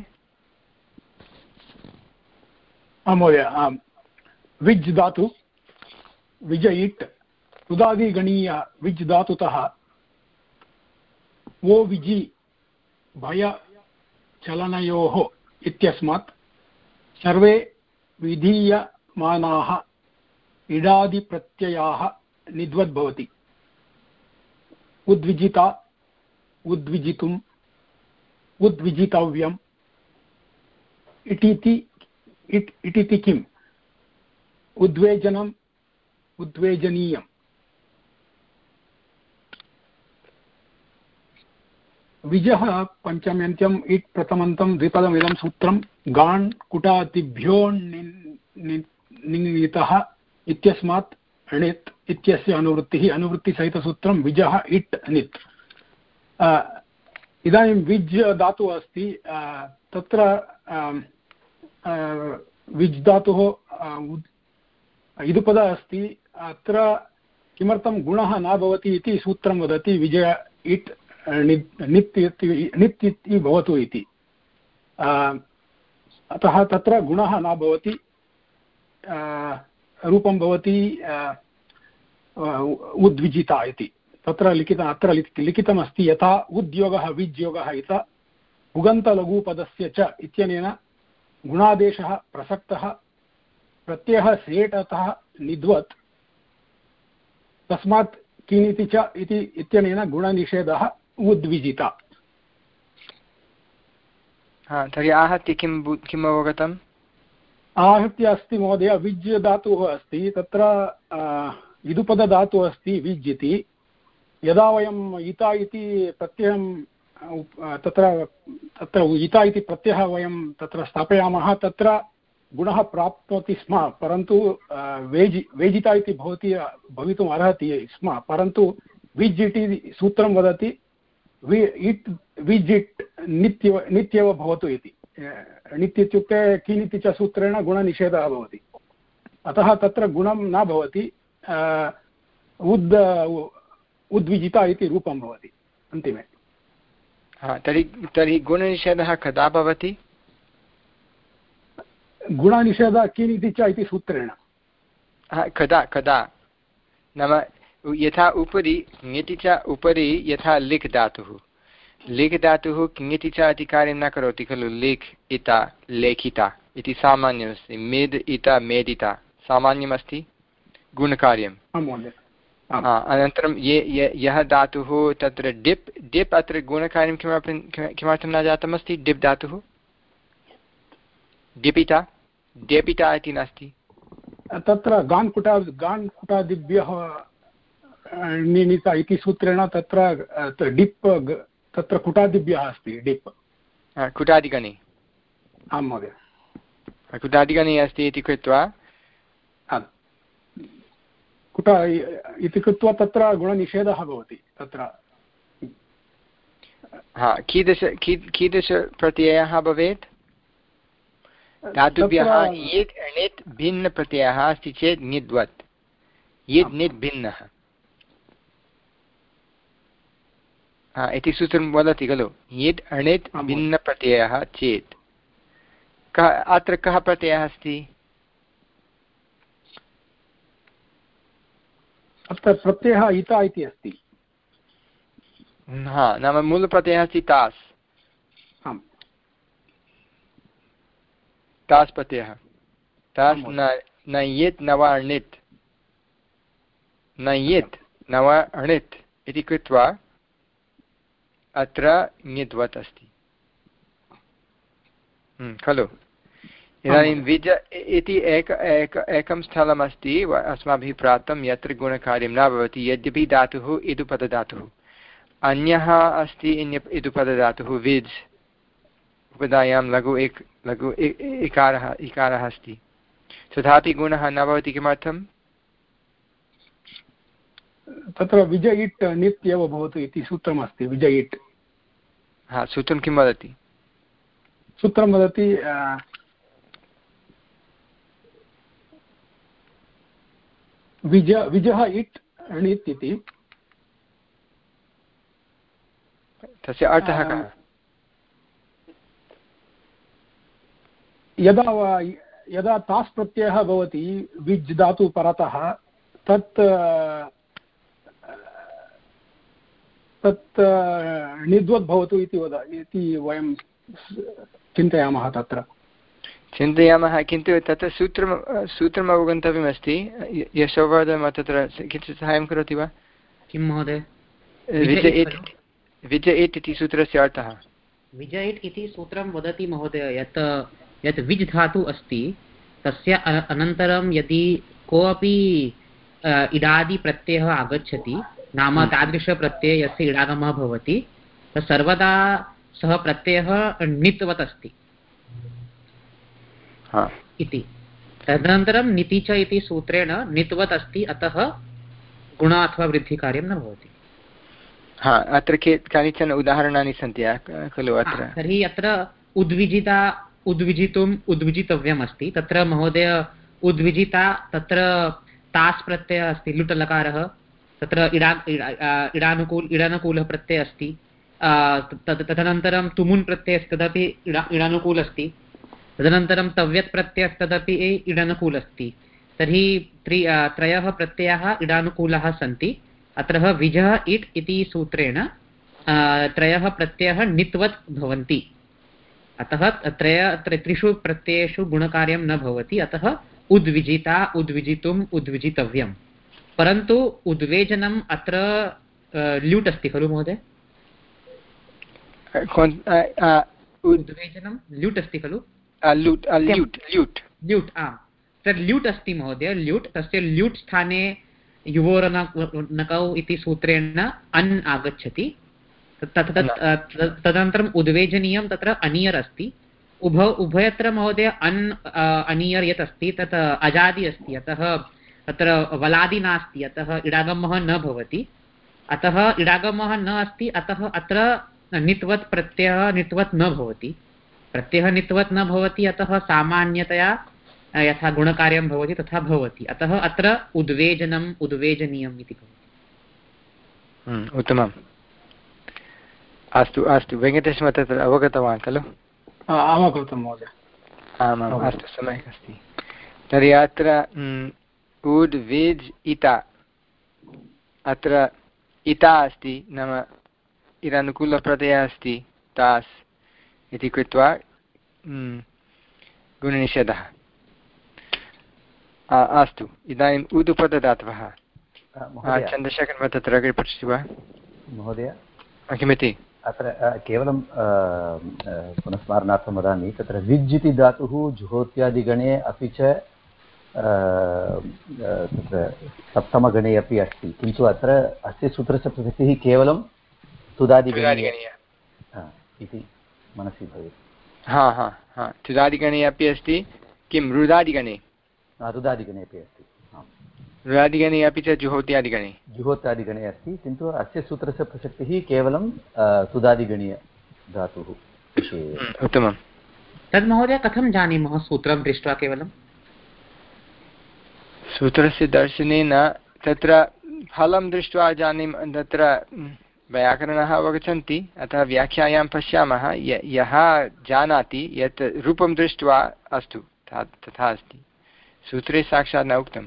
C: महोदय विज् धातु विज इट् उदादिगणीय विज् धातुतः वो विजि भयचलनयोः इत्यस्मात् सर्वे विधीयमानाः इडादिप्रत्ययाः निद्वद् भवति। उद्विजिता, उद्विजितुम्, उद्विजितव्यम्, इटीति इट् इटीति किम्, उद्वेजनम्, उद्वेजनीयम्। विजः पञ्चम्यन्त्यम् इट् प्रथमन्तं द्विपदमिदं सूत्रं गान् कुटादिभ्यो निनितः इत्यस्मात् णित् इत्यस्य अनुवृत्तिः अनुवृत्तिसहितसूत्रं विजः इट् णित्। इदानीं विज् धातुः अस्ति, तत्र विज् धातुः इदुपद अस्ति, अत्र किमर्थं गुणः न भवति इति सूत्रं वदति विजय इट् नित् नित् इति भवतु इति। अतः तत्र गुणः न भवति, रूपं भवति उद्विजिता इति तत्र लिखित अत्र लिखितमस्ति। यथा उद्योगः विज्योगः इत उगन्तलघुपदस्य च इत्यनेन गुणादेशः प्रसक्तः, प्रत्ययः सेटतः निद्वत्, तस्मात् किनिति च इति इत्यनेन गुणनिषेधः उद्विजिता।
A: हा, तर्हि आहत्य किं किम् अवगतम्?
C: आहत्य अस्ति महोदय, विज् धातुः अस्ति, तत्र इदुपदधातुः अस्ति विज् इति। यदा वयम् इता इति प्रत्ययं तत्र तत्र इता इति प्रत्ययः वयं तत्र स्थापयामः, तत्र गुणः प्राप्नोति स्म, परन्तु वेजि वेजिता इति भवति भवितुम् अर्हति स्म, परन्तु विज् इति सूत्रं वदति वि इट् विज् इट् नित्यव नित्येव भवतु इति। नित्य इत्युक्ते किनिति च सूत्रेण गुणनिषेधः भवति, अतः तत्र गुणं न भवति, उद् उद्विजिता इति रूपं भवति अन्तिमे।
A: हा, तर्हि तर्हि गुणनिषेधः कदा भवति?
C: गुणनिषेधः किनिति च इति सूत्रेण।
A: कदा कदा नाम यथा उपरि ङिति च उपरि यथा लिख् धातुः, लिख् धातुः ङिति च इति कार्यं न करोति खलु। लिख् इता लेखिता इति सामान्यमस्ति, मेद् इता मेदिता सामान्यमस्ति गुणकार्यं। अनन्तरं ये यः धातुः तत्र डिप् डिप् अत्र गुणकार्यं किमर्थं किमर्थं न जातमस्ति? डिप् धातुः डिपिता डेपिता इति नास्ति,
C: तत्र गान् कुटा गान् कुटादिभ्यः निनिता इति सूत्रेण तत्र डिप् तत्र कुटादिभ्यः अस्ति डिप्।
A: कुटादिगणे,
C: आं महोदय,
A: कुटादिगणे अस्ति इति कृत्वा
C: कुटा इति कृत्वा तत्र गुणनिषेधः भवति तत्र।
A: हा, कीदृश कीदृश प्रत्ययः भवेत्? धातुभ्यः यत् णित् भिन्नप्रत्ययः अस्ति चेत् निद्वत्, यत् नित् भिन्नः इति सूत्रं वदति खलु। यत् णित् भिन्नप्रत्ययः चेत् कः अत्र कः प्रत्ययः अस्ति?
C: अत्र प्रत्ययः इता इति अस्ति।
A: हा, नाम मूलप्रत्ययः अस्ति तास्, तास् प्रत्ययः। तास् न न यत् न वा णित्, न यत् न वा णित् इति कृत्वा अत्र ङिद्वत् अस्ति खलु। इदानीं विज इति एक एक एकं स्थलमस्ति अस्माभिः प्राप्तं यत्र गुणकार्यं न भवति, यद्यपि धातुः इदुपदधातुः। अन्यः अस्ति इदुपदधातुः विज्, उपधायां लघु एक लघु इकारः इकारः अस्ति, तथापि गुणः न भवति। किमर्थं?
C: तत्र विजय इट् नित्येव भवतु इति सूत्रमस्ति। विजय इट्,
A: हा, सूत्रं किं वदति?
C: सूत्रं वदति विज विजः इट् णित् इति।
A: तस्य अर्थः कः?
C: यदा यदा तास् प्रत्ययः भवति विज् धातु परतः, तत् तत् णिद्वत् भवतु इति वद इति वयं चिन्तयामः तत्र
A: चिन्तयामः किन्तु तत्र सूत्रं सूत्रम् अवगन्तव्यमस्ति यशोवर्धन तत्र किञ्चित् सहायं करोति वा
D: किं महोदय
A: विजयेत् विजयेत् इति सूत्रस्य अर्थः
D: विजयेत् इति सूत्रं वदति महोदय यत् यत् विज् धातु अस्ति तस्य अनन्तरं यदि कोऽपि इडादिप्रत्ययः आगच्छति नाम तादृशप्रत्यये यस्य इडागमः भवति तत् सर्वदा सः प्रत्ययः णित्वत् अस्ति इति तदनन्तरं णिति च इति सूत्रेण णित्वत् अस्ति अतः गुण अथवा वृद्धिकार्यं न भवति
A: हा अत्र के कानिचन उदाहरणानि सन्ति खलु अत्र
D: तर्हि अत्र उद्विजिता उद्विजितुम् उद्विजितव्यम् अस्ति तत्र महोदय उद्विजिता तत्र तास् प्रत्ययः अस्ति लुटलकारः तत्र इडा इडानुकूल इडानुकूलः प्रत्ययः अस्ति तदनन्तरं तुमुन् प्रत्ययः तदपि इडा इडानुकूलः अस्ति तदनन्तरं तव्यत् प्रत्ययः तदपि इडानुकूलः अस्ति तर्हि त्रि त्रयः प्रत्ययाः इडानुकूलाः सन्ति अत्र विजः इट् इति सूत्रेण त्रयः प्रत्ययः णित्वत् भवन्ति अतः त्रय त्रिषु प्रत्ययेषु गुणकार्यं न भवति अतः उद्विजिता उद्विजितुम् उद्विजितव्यं परन्तु उद्वेजनम् अत्र ल्यूट् अस्ति खलु महोदय उद्वेजनं ल्यूट् अस्ति खलु
A: ल्यूट् ल्यूट् ल्यूट्
D: ल्यूट् आम् तत् ल्यूट् अस्ति महोदय ल्यूट् तस्य ल्यूट् स्थाने युवोरनकौ इति सूत्रेण अन् आगच्छति तदनन्तरम् उद्वेजनीयं तत्र अनियर् अस्ति उभ उभयत्र महोदय अन् अनियर् यत् अस्ति तत् अजादि अस्ति अतः तत्र वलादि नास्ति अतः इडागमः न भवति अतः इडागमः न अस्ति अतः अत्र णित्वत् प्रत्ययः णित्वत् न भवति प्रत्ययः णित्वत् न भवति अतः सामान्यतया यथा गुणकार्यं भवति तथा भवति अतः अत्र उद्वेजनम् उद्वेजनीयम् इति भवति
A: उत्तमम् अस्तु अस्तु वेङ्कटेशः तत्र अवगतवान् खलु
C: अवगतं महोदय
A: आमाम् अस्तु सम्यक् अस्ति तर्हि अत्र उड् वेज् इता अत्र इता अस्ति नाम इरानुकूलप्रत्ययः अस्ति तास् इति कृत्वा गुणनिषेधः अस्तु इदानीम् उदुपदधातवः चन्द्रशेखरः तत्र अग्रे पठति वा
F: महोदय
A: किमिति
F: अत्र केवलं पुनः स्मरणार्थं वदामि तत्र विज् इति धातुः जुहोत्यादिगणे अपि च तत्र सप्तमगणे अपि अस्ति किन्तु अत्र अस्य सूत्रस्य प्रसक्तिः केवलं तुदादिगणे इति मनसि भवेत्
A: हा हा हा तुदादिगणे अपि अस्ति किं रुदादिगणे
F: रुदादिगणे अपि अस्ति
A: रुदादिगणे अपि च जुहोत्यादिगणे
F: जुहोत्यादिगणे अस्ति किन्तु अस्य सूत्रस्य प्रसक्तिः केवलं तुदादिगणीय धातुः विषये
A: उत्तमं
D: तद् महोदय कथं जानीमः सूत्रं दृष्ट्वा केवलं
A: सूत्रस्य दर्शनेन तत्र फलं दृष्ट्वा जानीमः तत्र वैयाकरणाः अवगच्छन्ति अतः व्याख्यायां पश्यामः यः जानाति यत् रूपं दृष्ट्वा अस्तु तथा अस्ति सूत्रे साक्षात् न उक्तम्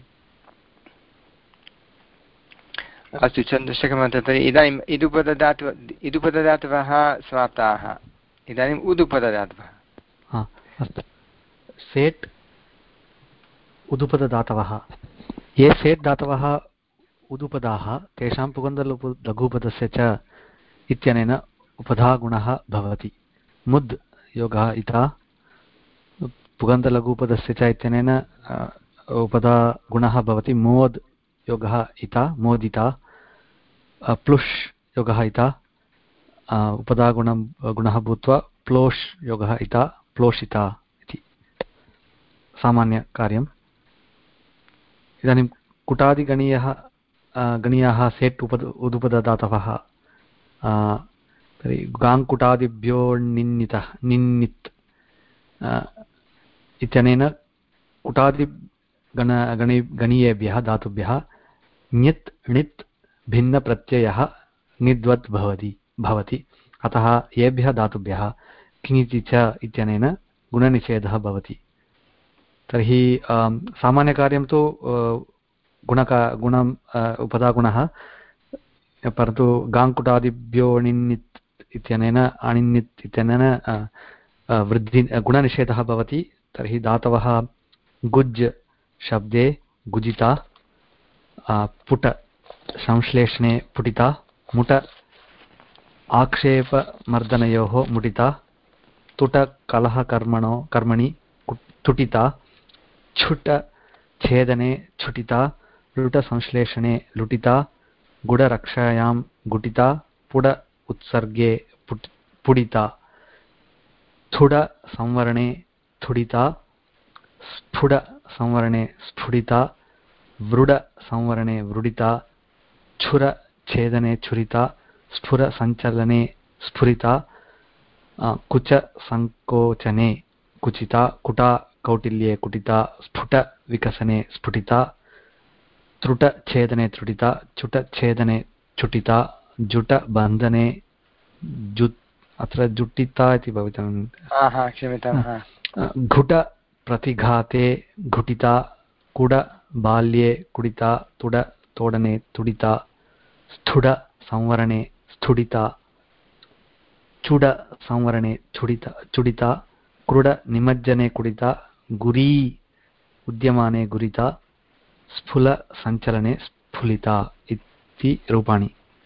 A: अस्तु चन्द्रशेखरः तत्र इदानीम् इदुपदधातु इदुपदधातवः समाप्ताः इदानीम् उदुपदधातवः
E: अस्तु सेट् उदुपदधातवः ये सेट् धातवः उदुपदाः तेषां पुगन्धलघु लघुपदस्य च इत्यनेन उपधागुणः भवति मुद् योगः इता पुगन्धलघुपदस्य च इत्यनेन उपधागुणः भवति मोद् योगः इता मोदिता प्लुष् योगः इता उपधागुणं गुणः भूत्वा प्लोष् योगः इता प्लोषिता इति सामान्यकार्यम् इदानीं कुटादिगणीयः गणीयाः सेट् उपद उदुपदधातवः तर्हि गाङ्कुटादिभ्यो निन्नितः निन्नित् इत्यनेन कुटादिगण गणी गणीयेभ्यः धातुभ्यः ञित् णित् भिन्नप्रत्ययः निद्वत् भवति भवति अतः येभ्यः धातुभ्यः किङिति च इत्यनेन गुणनिषेधः भवति तर्हि सामान्यकार्यं तु गुणका गुणम् उपधागुणः परन्तु गाङ्कुटादिभ्यो णिन्नित् इत्यनेन अणिन्नित् इत्यनेन वृद्धि गुणनिषेधः भवति। तर्हि धातवः गुज् शब्दे गुजिता, पुट संश्लेषणे पुटिता, मुट आक्षेपमर्दनयोः मुटिता, तुट कलहकर्मणो कर्मणि तुटिता, छुट छेदने छुटिता, लुट संश्लेषणे लुटिता, गुडरक्षायां गुटिता, पुड उत्सर्गे पुट पुडिता, थुड संवरणे थुडिता, स्फुड संवरणे स्फुडिता, वृड संवरणे वृडिता, छुर छेदने छुरिता, स्फुर संचलने स्फुरिता, कुच संकोचने कुचिता, कुटा कौटिल्ये कुटिता, स्फुट विकसने स्फुटिता, त्रुट छेदने त्रुटिता, चुट छेदने चुटिता, जुट बन्धने जुत् अत्र जुटिता इति भवितव्यं, घुट प्रतिघाते घुटिता, कुड बाल्ये कुडिता, तुड तोडने तुडिता, स्थुड संवरणे स्थुडिता, चुड संवरणे चुडिता चुडिता, क्रुड निमज्जने कुडिता, गुरी उद्यमाने गुरिता, स्फुल संचलने स्फुलिता इति रूपाणि।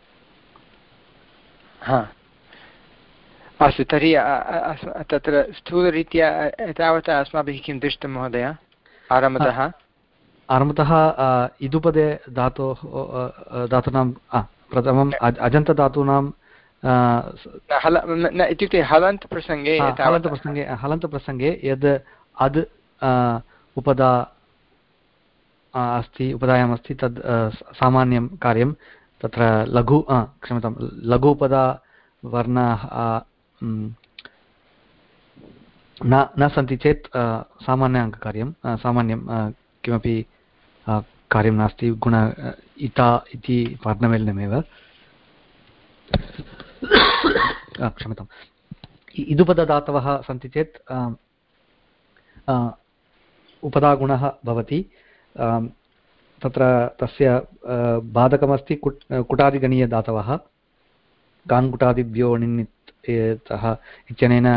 A: हा अस्तु, तर्हि तत्र स्थूलरीत्या तावता अस्माभिः किं दृष्टं महोदय? आरम्भतः
E: आरम्भतः इदुपदे धातोः धातूनां प्रथमम् अजन्तधातूनां
A: हल न इत्युक्ते हलन्त प्रसङ्गे
E: हलन्त प्रसङ्गे हलन्त प्रसङ्गे यद् अद् उपदा अस्ति उपदायाम् अस्ति तद् सामान्यं कार्यं। तत्र लघु क्षम्यतां लघु उपदा वर्णाः न न सन्ति चेत् सामान्य अङ्ककार्यं सामान्यं किमपि कार्यं नास्ति। गुण इता इति वर्णमेलनमेव। क्षम्यताम् इदुपदधातवः सन्ति चेत् उपदागुणः भवति। तत्र तस्य बाधकमस्ति कुट् कुटादिगणीयधातवः गाङ्कुटादिभ्यो णिन्नितः इत्यनेन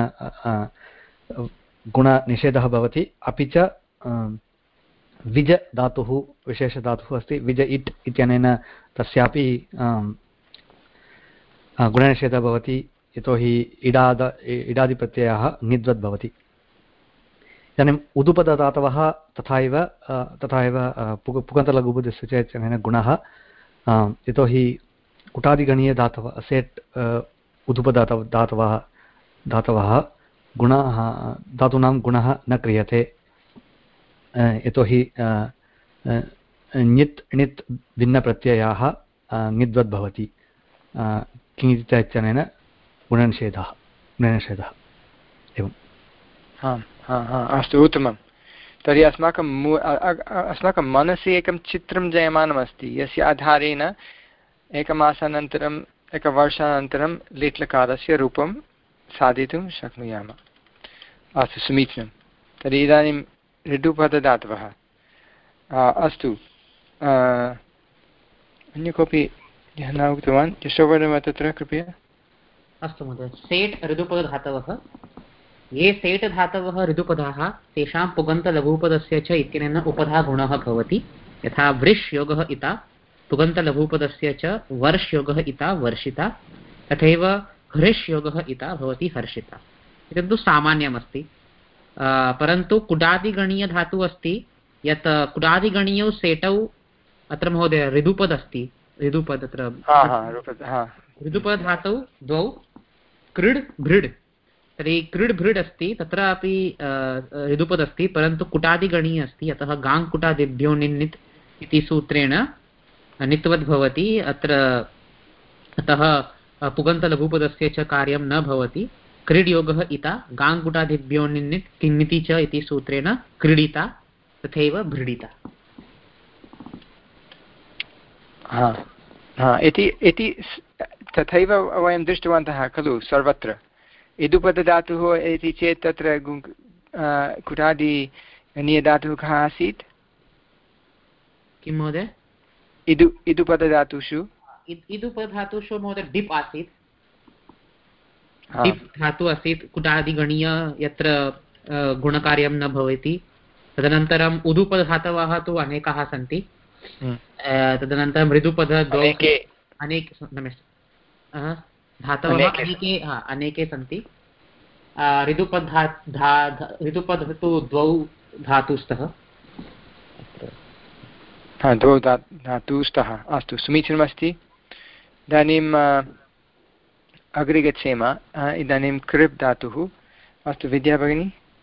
E: गुणनिषेधः भवति। अपि च विज धातुः विशेषधातुः अस्ति विज इट् इत्यनेन तस्यापि गुणनिषेधः भवति, यतोहि इडाद इडादिप्रत्ययः ङिद्वद् भवति। इदानीम् उदुपदधातवः तथा एव तथा एव पुग पुगन्तलघुपदस्य च इत्यनेन गुणः, यतोहि कुटादिगणीयधातवः सेट् उदुपधातव धातवः धातवः गुणः धातूनां गुणः न क्रियते, यतोहि ञित् णित् भिन्नप्रत्ययाः ङिद्वद् भवति। किञ्चित् इत्यनेन गुणनिषेधः गुणनिषेधः एवम्।
A: आम् अस्तु, उत्तमं। तर्हि अस्माकं मू अस्माकं मनसि एकं चित्रं जायमानमस्ति यस्य आधारेण एकमासानन्तरम् एकवर्षानन्तरं लिट्लकारस्य रूपं साधितुं शक्नुयामः। अस्तु, समीचीनं। तर्हि इदानीं ऋतुपदधातवः। अस्तु, अन्य कोऽपि यः न उक्तवान् यशोवर्णः तत्र कृपया।
D: अस्तु महोदय, सेट् ऋतुपदधातवः। ये सेट् धातवः ऋतुपदाः तेषां पुगन्तलघुपदस्य च इत्यनेन उपधा गुणः भवति। यथा वृष् योगः इता पुगन्तलघुपदस्य च वर्ष योगः इता वर्षिता, तथैव हृष् योगः इता भवति हर्षिता। एतत्तु सामान्यमस्ति, परन्तु कुडादिगणीयधातुः अस्ति यत् कुडादिगणीयौ सेटौ अत्र महोदय ऋदुपद अस्ति। ऋदुपद अत्र ऋदुपदधातौ द्वौ कृड् भृड्। तर्हि कृड् भृड् अस्ति, तत्रापि ऋदुपद अस्ति, परन्तु कुटादिगणीय अस्ति, अतः गाङ्कुटादिभ्यो णिन्नित् इति सूत्रेण नित्वद् भवति अत्र। अतः पुगन्तलघुपदस्य च कार्यं न भवति। क्रीड् योगः इता गाङ्कुटादिभ्यो णिन्नित् किन्निति च इति सूत्रेण क्रीडिता तथैव भृडिता।
A: हा हा इति इति तथैव वयं दृष्टवन्तः खलु सर्वत्र। इदुपदधातुः इति चेत् तत्र कुटादिगणीयधातुः कः आसीत्?
D: किं महोदय?
A: इदु इदुपदधातुषु
D: इदुपधातुषु महोदय डिप् आसीत्, डिप् धातु आसीत् कुटादिगणीय यत्र गुणकार्यं न भवति। तदनन्तरम् उदुपधातवः तु अनेकाः सन्ति। तदनन्तरं मृदुपद द्वौ अनेके धातवः अनेके अनेके सन्ति। ऋदुपधा ऋदुपद तु द्वौ धातुस्तः
A: द्वौ धातुस्तः। अस्तु, समीचीनमस्ति। इदानीम् अग्रे गच्छेम। इदानीं कृप् धातुः। अस्तु विद्या भगिनी।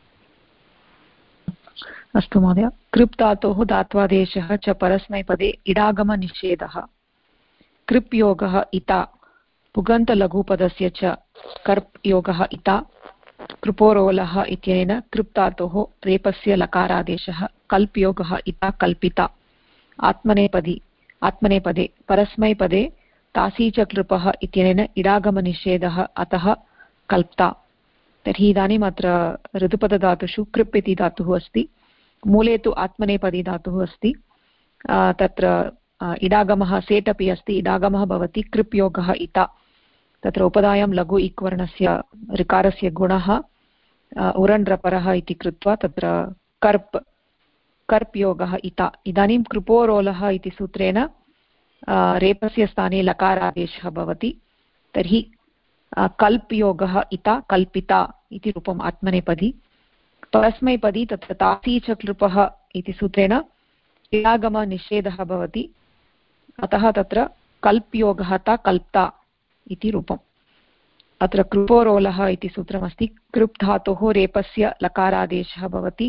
B: अस्तु महोदय। कृप् धातोः धात्वादेशः च परस्मैपदे इडागमनिषेधः। कृप् योगः इता पुगन्तलघुपदस्य च कर्प् योगः इता कृपोरोलः इत्यनेन कृप् धातोः रेपस्य लकारादेशः कल्प् योगः इता कल्पिता। आत्मनेपदी आत्मनेपदे परस्मैपदे तासी च कृपः इत्यनेन इडागमनिषेधः अतः कल्प्ता। तर्हि इदानीम् अत्र ऋतुपदधातुषु कृप् इति धातुः अस्ति। मूले तु आत्मनेपदी धातुः अस्ति। तत्र इडागमः सेट् अपि अस्ति। इडागमः भवति कृप् योगः इता। तत्र उपधायां लघु इक्वर्णस्य ऋकारस्य गुणः उरण् रपरः इति कृत्वा तत्र कर्प् कर्प् योगः इता। इदानीं कृपोरोलः इति सूत्रेण रेपस्य स्थाने लकारादेशः भवति। तर्हि कल्प् योगः इता कल्पिता इति रूपम् आत्मनेपदी। परस्मैपदी तत्र तासी च कृपः इति सूत्रेण इडागमनिषेधः भवति। अतः तत्र कल्प् योगः ता कल्प्ता इति रूपम्। अत्र कृपोरोलः इति सूत्रमस्ति। कृप् धातोः रेपस्य लकारादेशः भवति।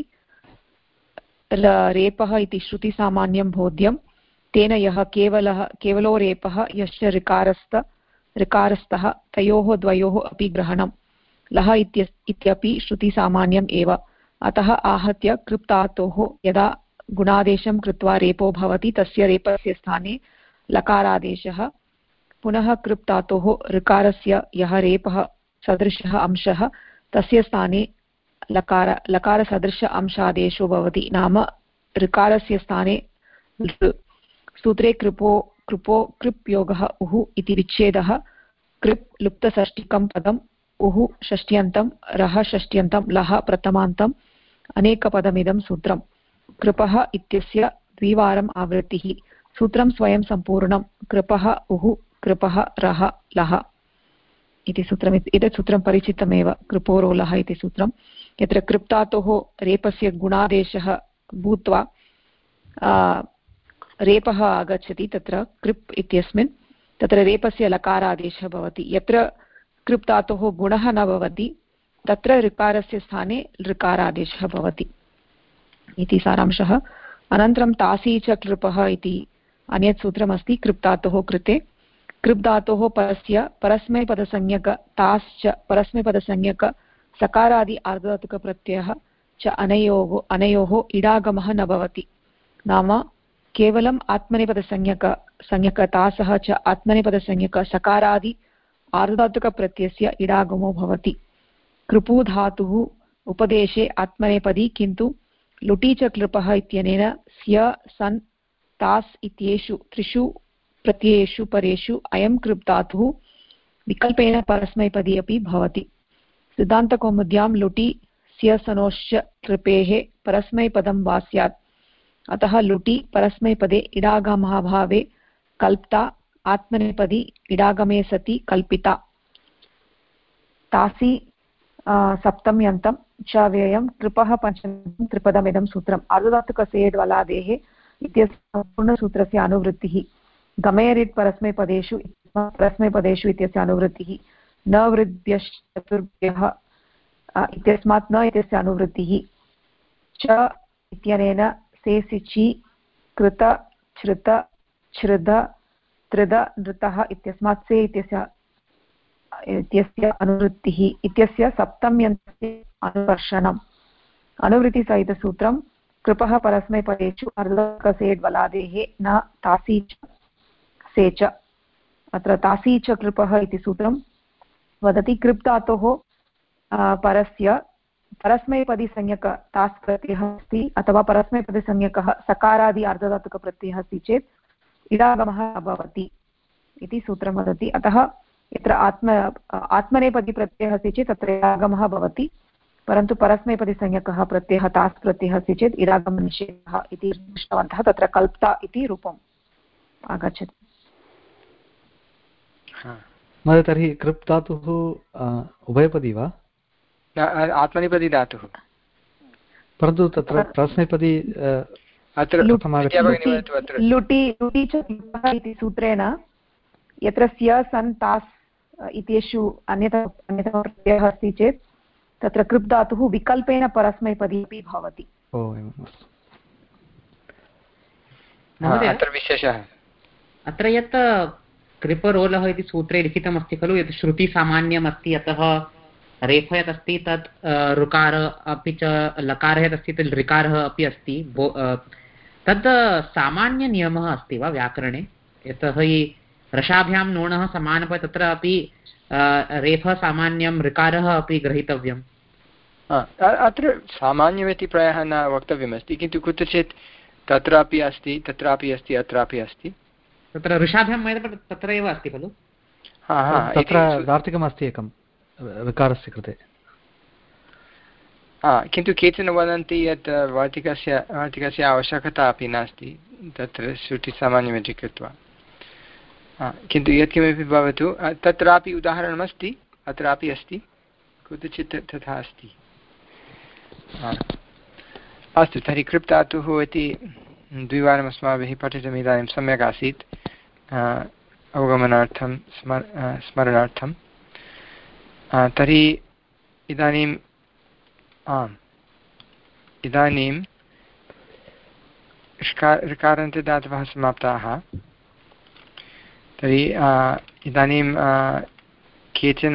B: रेपः इति श्रुतिसामान्यं बोध्यं। तेन यः केवलः केवलो रेपः यश्च ऋकारस्थ ऋकारस्थः तयोः द्वयोः अपि ग्रहणं लः इत्यपि श्रुतिसामान्यम् एव। अतः आहत्य कृप् धातोः यदा गुणादेशं कृत्वा रेपो भवति तस्य रेपस्य स्थाने लकारादेशः। पुनः कृप् धातोः ऋकारस्य यः रेपः सदृशः अंशः तस्य स्थाने लकार लकारसदृश अंशादेशो भवति। नाम ऋकारस्य स्थाने सूत्रे कृपो कृपो कृप् योगः उः इति विच्छेदः। कृप् लुप्तषष्टिकं पदम् उः षष्ट्यन्तं रः षष्ट्यन्तं लः प्रथमान्तम् अनेकपदमिदं सूत्रम्। कृपः इत्यस्य द्विवारम् आवृत्तिः। सूत्रं स्वयं सम्पूर्णं। कृपः उः कृपः रः लः इति सूत्रम्। एतत् सूत्रं परिचितमेव, कृपोरोलः इति सूत्रं। यत्र कृप् धातोः रेपस्य गुणादेशः भूत्वा रेपः आगच्छति तत्र कृप् इत्यस्मिन् तत्र रेपस्य लकारादेशः भवति। यत्र कृप् धातोः गुणः न भवति तत्र ऋकारस्य स्थाने ऋकारादेशः भवति इति सारांशः। अनन्तरं तासी च कृपः इति अन्यत् सूत्रमस्ति कृप् धातोः कृते। कृप् धातोः परस्य परस्मैपदसंज्ञक ताश्च परस्मैपदसंज्ञक सकारादि आर्धधातुकप्रत्ययः च अनयोः अनयोः इडागमः न भवति। नाम केवलम् आत्मनेपदसंज्ञक संज्ञकतासः च आत्मनेपदसंज्ञक सकारादि आर्धधातुकप्रत्ययस्य इडागमो भवति। कृपु धातुः उपदेशे आत्मनेपदी, किन्तु लुटि च कृपः इत्यनेन स्य सन् तास् इत्येषु त्रिषु प्रत्ययेषु परेषु अयं कृप् धातुः विकल्पेन परस्मैपदी अपि भवति। सिद्धान्तकौमुद्यां लुटि स्य सनोश्च कृपेः परस्मैपदं वा स्यात्। अतः लुटि परस्मैपदे इडागमः भावे कल्प्ता, आत्मनेपदी इडागमे सति कल्पिता। तासी सप्तम्यन्तं च व्ययं कृपः पञ्चम्यन्तं त्रिपदमिदं सूत्रम्। आर्धधातुकसेड्वलादेः इत्यस्य पूर्णसूत्रस्य अनुवृत्तिः। गमेरिट् परस्मैपदेषु परस्मैपदेषु इत्यस्य अनुवृत्तिः। न वृद्ध्यश्चतुर्भ्यः इत्यस्मात् न इत्यस्य अनुवृत्तिः। च इत्यनेन सेसिचि कृत छृत छृद त्रिद नृतः इत्यस्मात् से इत्यस्य इत्यस्य अनुवृत्तिः इत्यस्य सप्तम्यन्तस्य अनुवर्षणम्। अनुवृत्तिसहितसूत्रं कृपः परस्मैपदेषु अर्धकसेड्वलादेः न तासी च से च। अत्र तासी च कृपः इति सूत्रं वदति कृप् धातोः परस्य परस्मैपदीसंज्ञक तास् प्रत्ययः अस्ति अथवा परस्मैपदीसंज्ञकः सकारादि अर्धधातुकप्रत्ययः अस्ति चेत् इडागमः भवति। इति सूत्रं वदति। अतः यत्र आत्म आत्मनेपदी प्रत्ययः अस्ति चेत् तत्र इडागमः भवति, परन्तु परस्मैपदीसंज्ञकः प्रत्ययः तास् प्रत्ययः अस्ति चेत् इडागमनिषेधः इति दृष्टवन्तः। तत्र कल्प्ता इति रूपम् आगच्छति।
E: महोदय, तर्हि कृप् धातुः उभयपदी वा?
A: आत्मनेपदी धातुः, परन्तु
E: तत्र परस्मैपदी
A: अत्र
B: लुटि लुटि च इति सूत्रेण यत्र स्य सन् तास् इत्येषु अन्यतम अन्यतमः प्रत्ययः अस्ति चेत् तत्र कृप् धातुः विकल्पेन परस्मैपदी अपि भवति।
A: अत्र विशेषः
D: अत्र यत् कृपरोलः इति सूत्रे लिखितमस्ति खलु, यत् श्रुतिसामान्यम् अस्ति, अतः रेफ यत् अस्ति तत् ऋकार अपि च लकारः यत् अस्ति तत् ऋकारः अपि अस्ति, तद् सामान्यनियमः अस्ति वा व्याकरणे? यतः हि रसाभ्यां नोणः समानः, तत्र अपि रेफः सामान्यं, ऋकारः अपि ग्रहीतव्यम्।
A: अत्र सामान्यमिति प्रायः न वक्तव्यमस्ति, किन्तु कुत्रचित् तत्रापि अस्ति, तत्रापि अस्ति, अत्रापि अस्ति।
D: तत्र ऋषाभ्यां तत्र एव अस्ति खलु?
E: तत्र वार्तिकमस्ति एकं ऋकारस्य कृते।
A: किन्तु केचन वदन्ति यत् वार्तिकस्य वार्तिकस्य आवश्यकता अपि नास्ति तत्र श्रुतिसामान्यमिति कृत्वा। किन्तु यत्किमपि भवतु, तत्रापि उदाहरणमस्ति, अत्रापि अस्ति, कुत्रचित् तथा अस्ति। अस्तु, तर्हि कृप् धातुः इति द्विवारम् अस्माभिः पठितम्, इदानीं सम्यक् आसीत् अवगमनार्थं, स्मर स्मरणार्थं। तर्हि इदानीम् आम् इदानीं ऋकारान्तदातवः समाप्ताः। तर्हि इदानीं केचन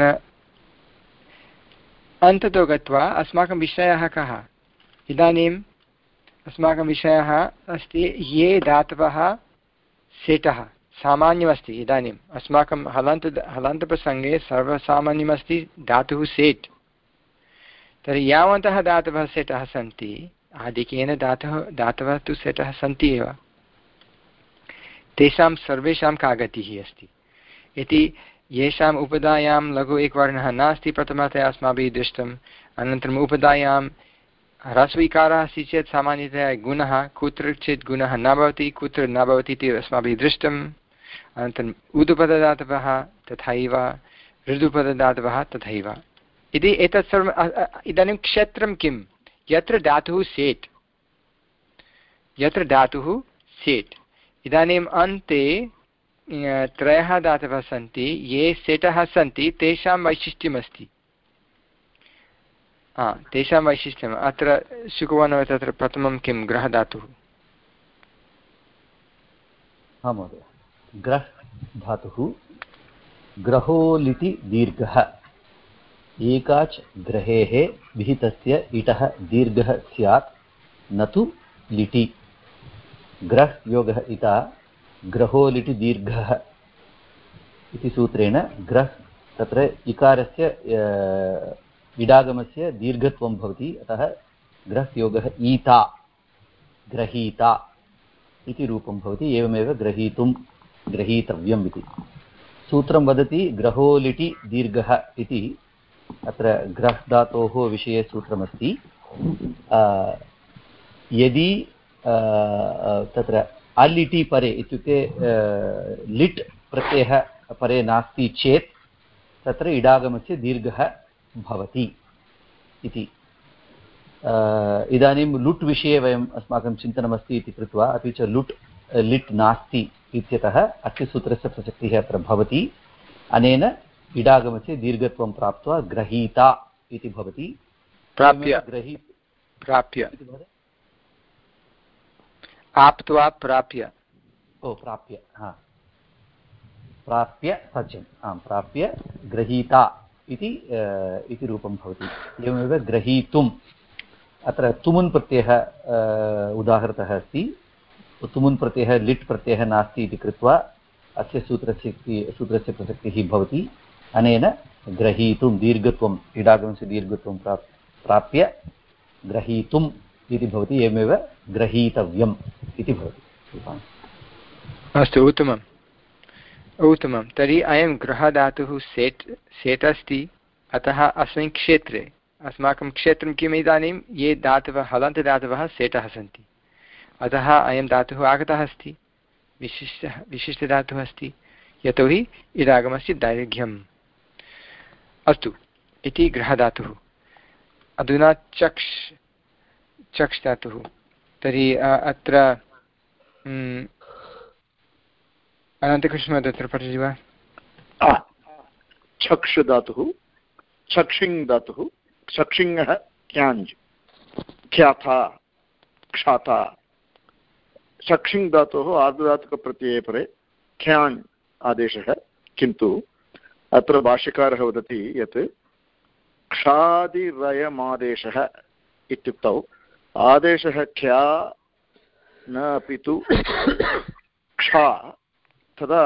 A: अन्ततो गत्वा अस्माकं विषयः कः? इदानीम् अस्माकं विषयः अस्ति ये धातवः सेटः सामान्यमस्ति। इदानीम् अस्माकं हलन्त हलन्तप्रसङ्गे सर्वसामान्यमस्ति धातुः सेट्। तर्हि यावन्तः धातवः सेटः सन्ति, आधिक्येन धातुः धातवः तु सेटः सन्ति एव, तेषां सर्वेषां का गतिः अस्ति इति। येषाम् उपधायां लघु एकवर्णः नास्ति, प्रथमतया अस्माभिः दृष्टम्, अनन्तरम् उपधायां ह्रस्वीकारः अस्ति चेत् सामान्यतया गुणः, कुत्रचित् गुणः न भवति, कुत्र न भवति इति अस्माभिः दृष्टम्। अनन्तरम् ऊदुपदधातवः तथैव, ऋदुपदधातवः तथैव इति। एतत् सर्वम् इदानीं क्षेत्रं किं? यत्र धातुः सेट्, यत्र धातुः सेट्। इदानीम् अन्ते त्रयः धातवः सन्ति, ये सेटः सन्ति तेषां वैशिष्ट्यमस्ति। हा, तेषां वैशिष्ट्यम् अत्र शुकुवनो तत्र प्रथमं किं? गृहधातुः।
F: हा महोदय, ग्रह् धातुः ग्रहोलिति दीर्घः, एकाच् ग्रहेः विहितस्य इटः दीर्घः स्यात्, न तु लिटि। ग्रह् योगः इता ग्रहोलिटि दीर्घः इति सूत्रेण ग्रह् तत्र इकारस्य इडागमस्य दीर्घत्वं भवति, अतः ग्रह् योगः ईता ग्रहीता इति रूपं भवति। एवमेव ग्रहीतुं ग्रहीतव्यम् इति सूत्रं वदति। ग्रहोलिटि दीर्घः इति अत्र ग्रह् धातोः विषये सूत्रमस्ति। यदि तत्र अलिटि परे इत्युक्ते लिट् प्रत्ययः परे नास्ति चेत् तत्र इडागमस्य दीर्घः भवति इति। इदानीं लुट् विषये वयम् अस्माकं चिन्तनमस्ति इति कृत्वा, अपि च लुट् लिट् नास्ति इत्यतः अस्य सूत्रस्य प्रसक्तिः अत्र भवति। अनेन इडागमस्य दीर्घत्वं प्राप्त्वा ग्रहीता इति भवति।
A: प्राप्य ग्रही प्राप्य आप्त्वा प्राप्य
F: ओ प्राप्य हा प्राप्य सत्यम् आं प्राप्य ग्रहीता इति इति रूपं भवति। एवमेव ग्रहीतुम् अत्र तुमुन् प्रत्ययः उदाहृतः अस्ति। तुमुन् प्रत्ययः लिट् प्रत्ययः नास्ति इति कृत्वा अस्य सूत्रस्य सूत्रस्य प्रसक्तिः भवति। अनेन ग्रहीतुं दीर्घत्वम् इडागमस्य दीर्घत्वं प्राप् प्राप्य ग्रहीतुम् इति भवति। एवमेव ग्रहीतव्यम् इति भवति।
A: अस्तु, उत्तमम्। उत्तमं। तर्हि अयं गृहधातुः सेट् सेट् अस्ति, अतः अस्मिन् क्षेत्रे अस्माकं क्षेत्रं किम् इदानीं? ये धातवः हलन्तदातवः सेटः सन्ति, अतः अयं धातुः आगतः अस्ति, विशिष्टः विशिष्टधातुः अस्ति, यतोहि इडागमस्य दैर्घ्यम्। अस्तु, इति गृहधातुः। अधुना चक्ष् चक्ष् धातुः। तर्हि अत्र अनन्तकृष्ण तत्र पठति वा?
G: चक्ष धातुः, चक्षिङ् धातुः, चक्षिङ्गः क्याञ्ज्, ख्याता, क्षाता। चक्षिङ् धातुः आर्धधातुकप्रत्यये परे ख्यान् आदेशः, किन्तु अत्र भाष्यकारः वदति यत् क्षादिरयमादेशः इत्युक्तौ आदेशः ख्या न अपि तुक्षा, तदा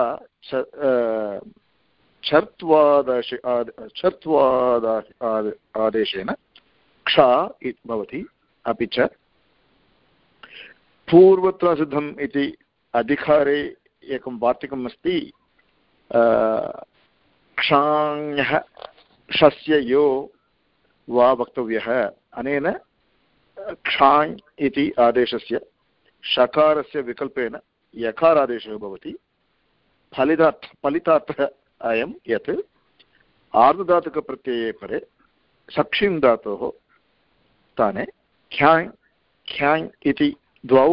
G: छर्त्वादाश छर्त्वादा आदेशेनक्षा भवति। अपि च पूर्वत्र सिद्धम् इति अधिकारे एकं वार्तिकम् अस्ति, क्षाङ्यः शस्य यो वा वक्तव्यः। अनेन क्षाङ् इति आदेशस्य शकारस्य विकल्पेन यकारादेशः भवति। फलितार्थ फलितार्थः अयं यत् आर्धधातुकप्रत्यये परे सक्षिं धातोः स्थाने ख्याङ् ख्याङ् इति द्वौ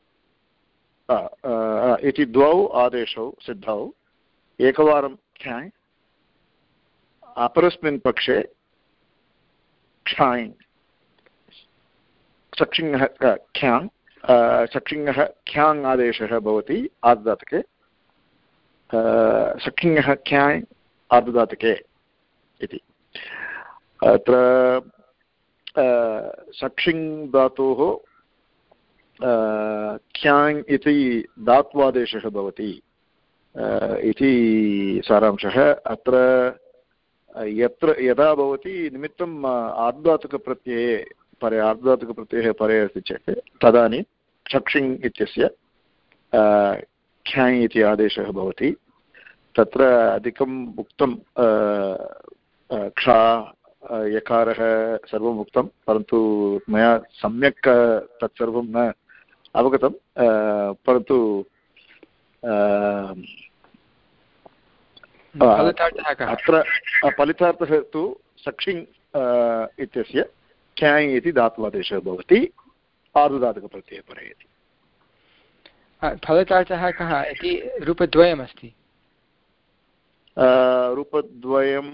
G: इति द्वौ आदेशौ सिद्धौ। एकवारं ख्याङ्, अपरस्मिन् पक्षे क्षाङ्। सक्षिङ्गः ख्याङ् सक्षिङ्गः ख्याङ् आदेशः भवति आर्धधातुके, सक्षिङ्गः ख्याङ् आर्धधातुके इति। अत्र सक्षिङ् धातोः ख्याङ् इति धात्वादेशः भवति इति सारांशः। अत्र यत्र यदा भवति निमित्तम् आर्धधातुकप्रत्यये परे आर्धधातुकप्रत्ययः परे अस्ति चेत् तदानीं सक्षिङ् इत्यस्य ख्याङ् इति आदेशः भवति। तत्र अधिकम् उक्तंक्षा यकारः सर्वम् उक्तं, परन्तु मया सम्यक् तत्सर्वं न अवगतं। परन्तु अत्र फलितार्थः तु सक्षिङ् इत्यस्य ख्याङ् इति धात्वादेशः भवति आर्धधातुकप्रत्यये परे इति।
A: फलितार्थः कः इति रूपद्वयमस्ति।
G: रूपद्वयं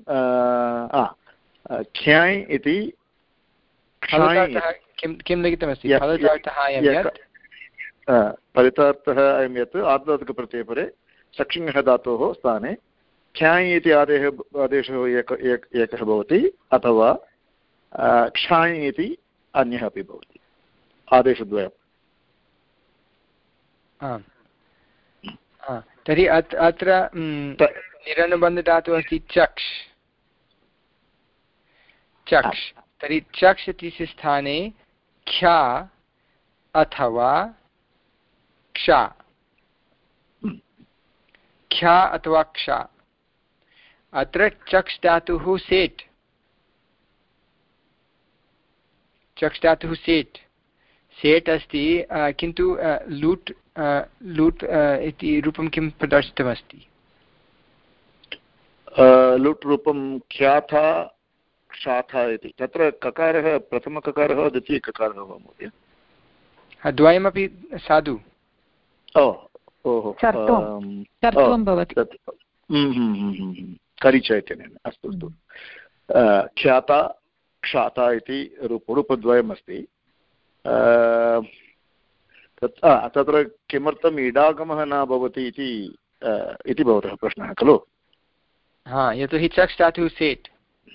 G: ख्याङ् इति
A: किं किं लिखितमस्ति? फलितार्थः अयं यत्
G: फलितार्थः अयं यत् आर्धधातुकप्रत्यये परे सक्षिङ्गः धातोः स्थाने ख्याङ् इति आदेशः आदेशः एक एकः भवति, अथवा क्षाङ् इति अन्यः अपि भवति। आदेशद्वयम्।
A: तर्हि अत्र निरनुबन्धधातुः अस्ति चक्ष् चक्ष्। तर्हि चक्ष् इत्यस्य स्थाने ख्या अथवाक्षा, ख्या अथवाक्षा। अत्र चक्ष् धातुः सेट्, चक्ष् धातुः सेट् सेट् अस्ति, किन्तु लूट् लूट् इति रूपं किं प्रदर्शितमस्ति?
G: लुट् रूपं ख्याथा क्षाथा इति। तत्र ककारः प्रथमककारः वा द्वितीयककारः वा महोदय?
A: द्वयमपि साधु।
G: ओ ओहो, करिच इत्यनेन। अस्तु अस्तु। ख्याता क्षाता इति रूप रूपद्वयम् अस्ति। तत्र किमर्थम् इडागमः न भवति इति इति भवतः प्रश्नः खलु?
A: हा, यतोहि चक्ष् धातुः सेट्।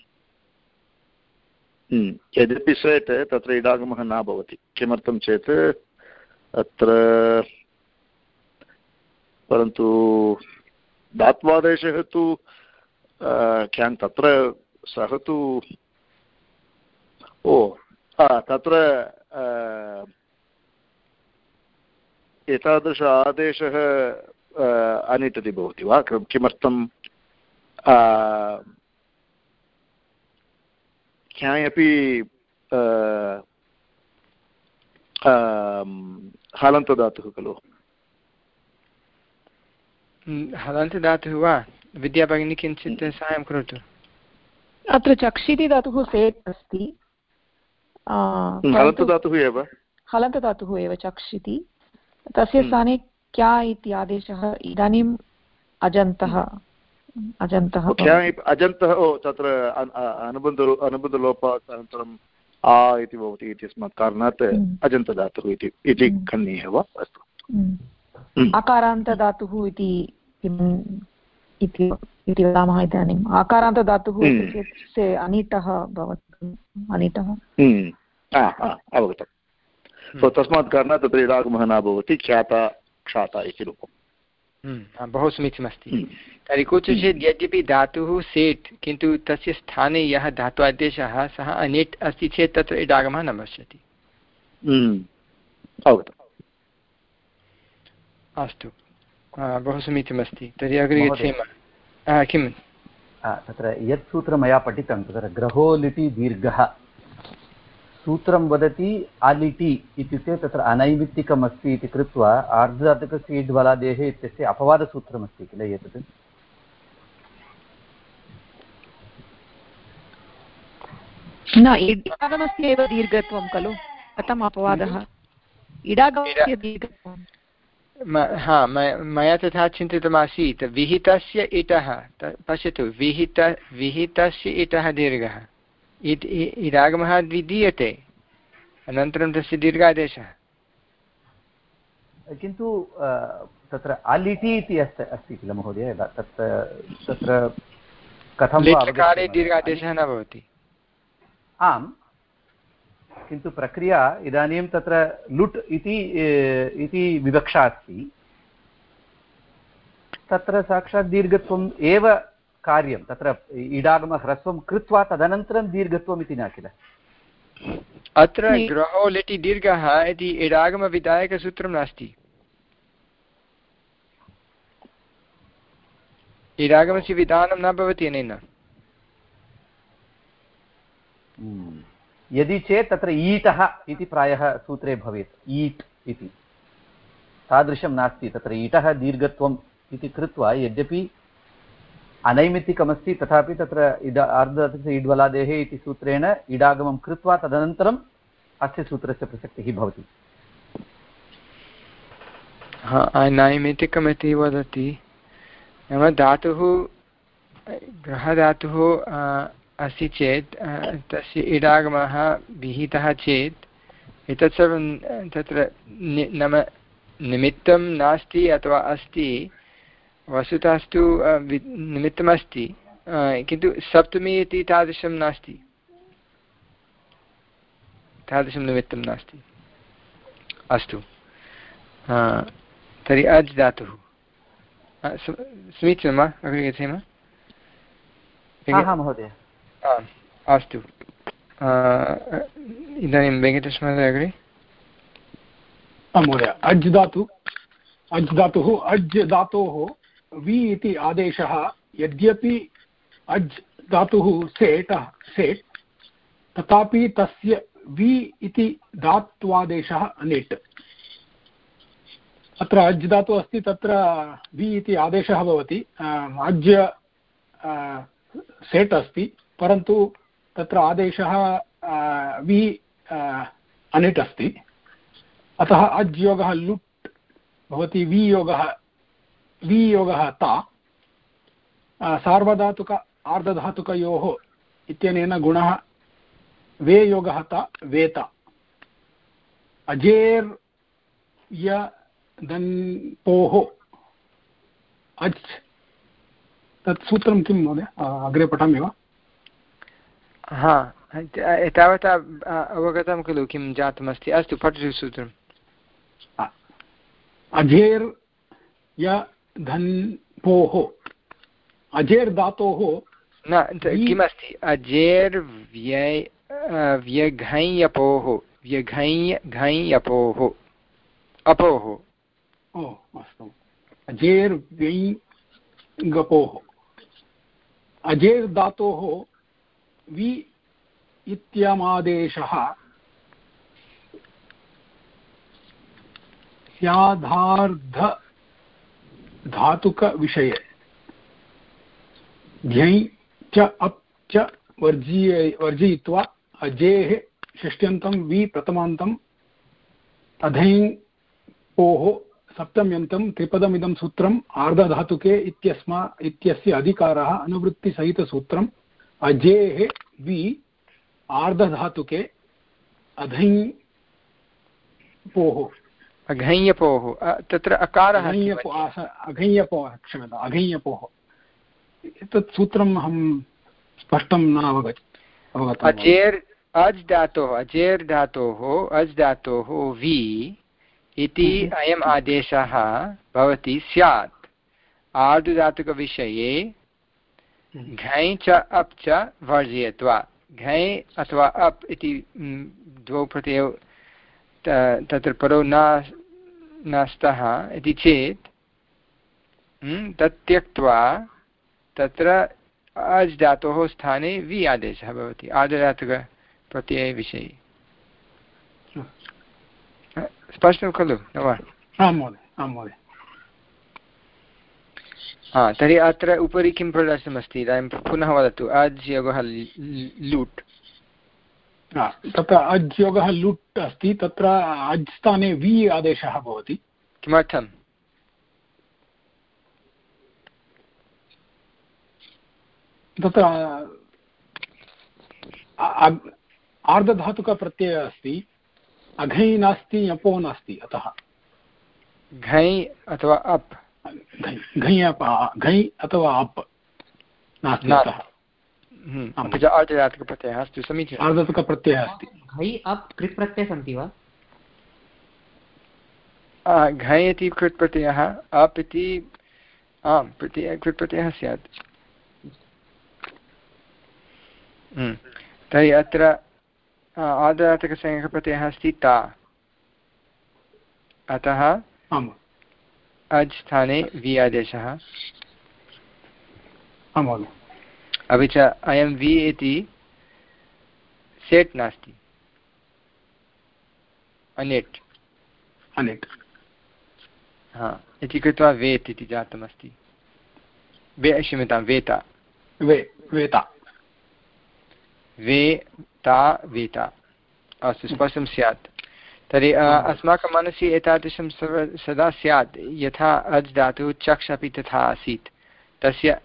G: यद्यपि सेट्, तत्र इडागमः न भवति। किमर्थं चेत् अत्र परन्तु धात्वादेशः तु ख्यान्, तत्र सः तु ओ तत्र एतादृश आदेशः अनिट् इति भवति वा? किमर्थं क्यायपि हलन्तदातुः खलु?
A: हलन्तदातुः वा? विद्याभगिनी किञ्चित् साहाय्यं करोतु।
B: अत्र चक्षिति धातुः सेट् अस्ति,
G: हलन्तदातुः एव
B: हलन्तदातुः एव चक्षिति, तस्य स्थाने क्या इति आदेशः इदानीम् अजन्तः अजन्तः
G: अजन्तः ओ तत्र अनुबन्ध अनुबन्धलोपात् अनन्तरम् आ इति भवति इत्यस्मात् कारणात् अजन्तदातुः इति इति करणीयः वा? अस्तु।
B: अकारान्तदातुः इति किम् इति वदामः इदानीम् आकारान्तदातुः चेत् अनिटः भवति, अनिटः
G: अवगतम्। तस्मात् कारणात् तत्र इडागमः न भवति, ख्याता क्षाता इति रूपम्।
A: बहु समीचीनमस्ति। तर्हि कुत्रचित् यद्यपि धातुः सेट् किन्तु तस्य स्थाने यः धात्वादेशः सः अनिट् अस्ति चेत् तत्र इडागमः न भविष्यति।
G: अवगतम्।
A: अस्तु, बहु समीचीनमस्ति। तर्हि अग्रे गच्छेम। किं
F: तत्र यत् सूत्रं मया पठितं तत्र ग्रहो लिटि दीर्घः सूत्रं वदति अलिटि इत्युक्ते तत्र अनैमित्तिकम् अस्ति इति कृत्वा आर्धधातुकस्य इड् बलादेः इत्यस्य अपवादसूत्रमस्ति किल एतत्?
B: न, इडागमस्य एव दीर्घत्वं खलु, कथम् अपवादः? इडागमस्य दीर्घत्वं
A: हा मया तथा चिन्तितमासीत्। विहितस्य इटः, पश्यतु, विहित विहितस्य इटः दीर्घः, इट् इडागमः द्विदीयते, अनन्तरं तस्य दीर्घादेशः।
F: किन्तु तत्र अलिटि इति अस्ति अस्ति किल महोदय? तत्र तत्र कथं
A: लिट्लकारे दीर्घादेशः न भवति?
F: आम्, किन्तु प्रक्रिया इदानीं तत्र लुट् इति इति विवक्षा अस्ति, तत्र साक्षात् दीर्घत्वम् एव कार्यं, तत्र इडागमह्रस्वं कृत्वा तदनन्तरं दीर्घत्वम् इति न किल?
A: अत्र ग्रहो लिटि दीर्घः इति इडागमविधायकसूत्रं नास्ति। इडागमस्य विधानं न भवति अनेन।
F: यदि चेत् तत्र ईटः इति प्रायः सूत्रे भवेत्, ईट् इति, तादृशं नास्ति। तत्र ईटः दीर्घत्वम् इति कृत्वा यद्यपि अनैमित्तिकमस्ति तथापि तत्र इड अर्धधातुकस्य इड्वलादेः इति सूत्रेण इडागमं कृत्वा तदनन्तरम् अस्य सूत्रस्य प्रसक्तिः भवति।
A: हा, अनैमित्तिकमिति वदति, नाम धातुः गृहधातुः अस्ति चेत् तस्य इडागमः विहितः चेत् एतत् सर्वं तत्र नाम निमित्तं नास्ति अथवा अस्ति, वस्तुतस्तु निमित्तमस्ति, किन्तु सप्तमी इति तादृशं नास्ति, तादृशं निमित्तं नास्ति। अस्तु, तर्हि अज् धातुः समीचीनं वा? अग्रे गच्छेम।
F: महोदय
A: अस्तु, इदानीं वेङ्कटेशमहोदय अग्रे।
C: महोदय अज् धातु अज् धातुः अज् धातोः वि इति आदेशः, यद्यपि अज् धातुः सेट् सेट् तथापि तस्य वि इति धात्वादेशः अनिट्। अत्र अज् धातुः अस्ति, तत्र वि इति आदेशः भवति। अज् सेट् अस्ति परन्तु तत्र आदेशः वि अनिट् अस्ति, अतः अज् योगः लुट् भवति, वि योगः वि योगः ता, सार्वधातुक आर्धधातुकयोः इत्यनेन गुणः वे योगः ता वेता। अजेर् य दन्पोः अज्, तत् सूत्रं किं महोदय? अग्रे पठामि वा?
A: हा, एतावता अवगतं खलु किं जातमस्ति? अस्तु, पठतु सूत्रम्।
C: अजेर् य धन्पोः, अजेर् धातोः
A: न किमस्ति? अजेर् व्यय व्यघञ्यपोः, व्यघञ्य घञ्यपोः अपोः।
C: ओ अस्तु, अजेर् व्यञ् गपोः अजेर् धातोः वि इत्यमादेशः स्याधार्ध धातुकविषये ध्यञ् च अप् च वर्जीय वर्जयित्वा अजेः षष्ट्यन्तं वि प्रथमान्तम् अधैङ् पोः सप्तम्यन्तं त्रिपदमिदं सूत्रम् आर्धधातुके इत्यस्मा इत्यस्य अधिकारः अनुवृत्तिसहितसूत्रम् अजेः वि आर्धधातुके अधैङ् पोः
A: अघञ्यपोः तत्र अकारः
C: अघञ्यपोः क्षम्यताम् अघञ्यपोः एतत् सूत्रम् अहं स्पष्टं न अवगत् अवगतम्
A: अजेर् अज् धातोः अजेर् धातोः अज् धातोः वि इति अयम् आदेशः भवति स्यात् आर्धधातुकविषये घञ् च अप् च वर्जयित्वा घञ् अथवा अप् इति द्वौ प्रत्ययौ तत्र परो न न स्तः इति चेत् तत् त्यक्त्वा तत्र अज् धातोः स्थाने वि आदेशः भवति आर्धधातुकप्रत्ययविषये स्पष्टं खलु न वा?
C: आं महोदय आं महोदय।
A: हा तर्हि अत्र उपरि किं प्रदर्शितमस्ति इदानीं पुनः वदतु अज् योगः लुट्
C: तत्र अज् योगः लुट् अस्ति तत्र अज् स्थाने वि आदेशः भवति
A: किमर्थं?
C: तत्र आर्धधातुकप्रत्ययः अस्ति अघै नास्ति यपो नास्ति अतः
A: घञ् अथवा अप्
C: घञ् अप् घञ् अथवा अप् नास्ति अतः
A: अपि च आर्धधातुकप्रत्ययः अस्तु समीचीनम्
C: आर्धधातुकप्रत्ययः अस्ति
D: घञ् अप् कृत् प्रत्ययः सन्ति वा?
A: घञ् इति कृत् प्रत्ययः अप् इति आम् प्रत्ययः कृत् प्रत्ययः स्यात् तर्हि अत्र आर्धधातुकसंज्ञकप्रत्ययः अस्ति ता अतः अज् स्थाने वि आदेशः अपि च अयं वि इति सेट् नास्ति अनेट्
C: अनेट्
A: हा इति कृत्वा वेत् इति जातमस्ति वे क्षम्यतां वेता
C: वे वेता
A: वेता वेता अस्तु स्पष्टं स्यात् तर्हि अस्माकं मनसि एतादृशं सर्व सदा स्यात् यथा अज् धातुः चक्ष अपि तथा आसीत् तस्य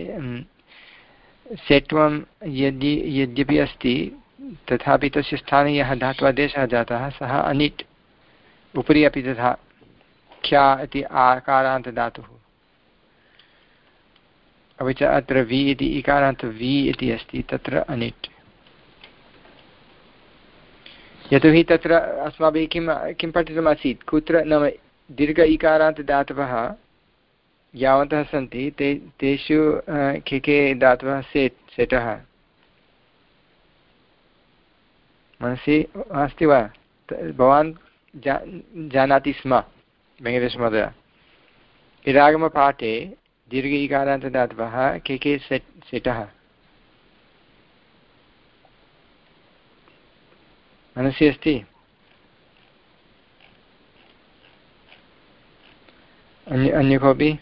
A: सेट्वं यदि यद्यपि अस्ति तथापि तस्य स्थाने यः धात्वादेशः जातः सः अनिट् उपरि अपि तथा ख्या इति आकारान्तधातुः अपि च अत्र वि इति इकारान्त वि इति अस्ति तत्र अनिट् यतोहि तत्र अस्माभिः किं किं पठितमासीत् कुत्र नाम दीर्घ इकारान्तदातवः यावन्तः सन्ति ते तेषु के के धातवः सेट् सेटः मनसि अस्ति वा? भवान् जा जानाति स्म वेङ्कटेशमहोदय इडागमपाठे दीर्घ इकारान्तदातवः के के सेट् सेटः मनसि अस्ति? अन्य अन्य कोऽपि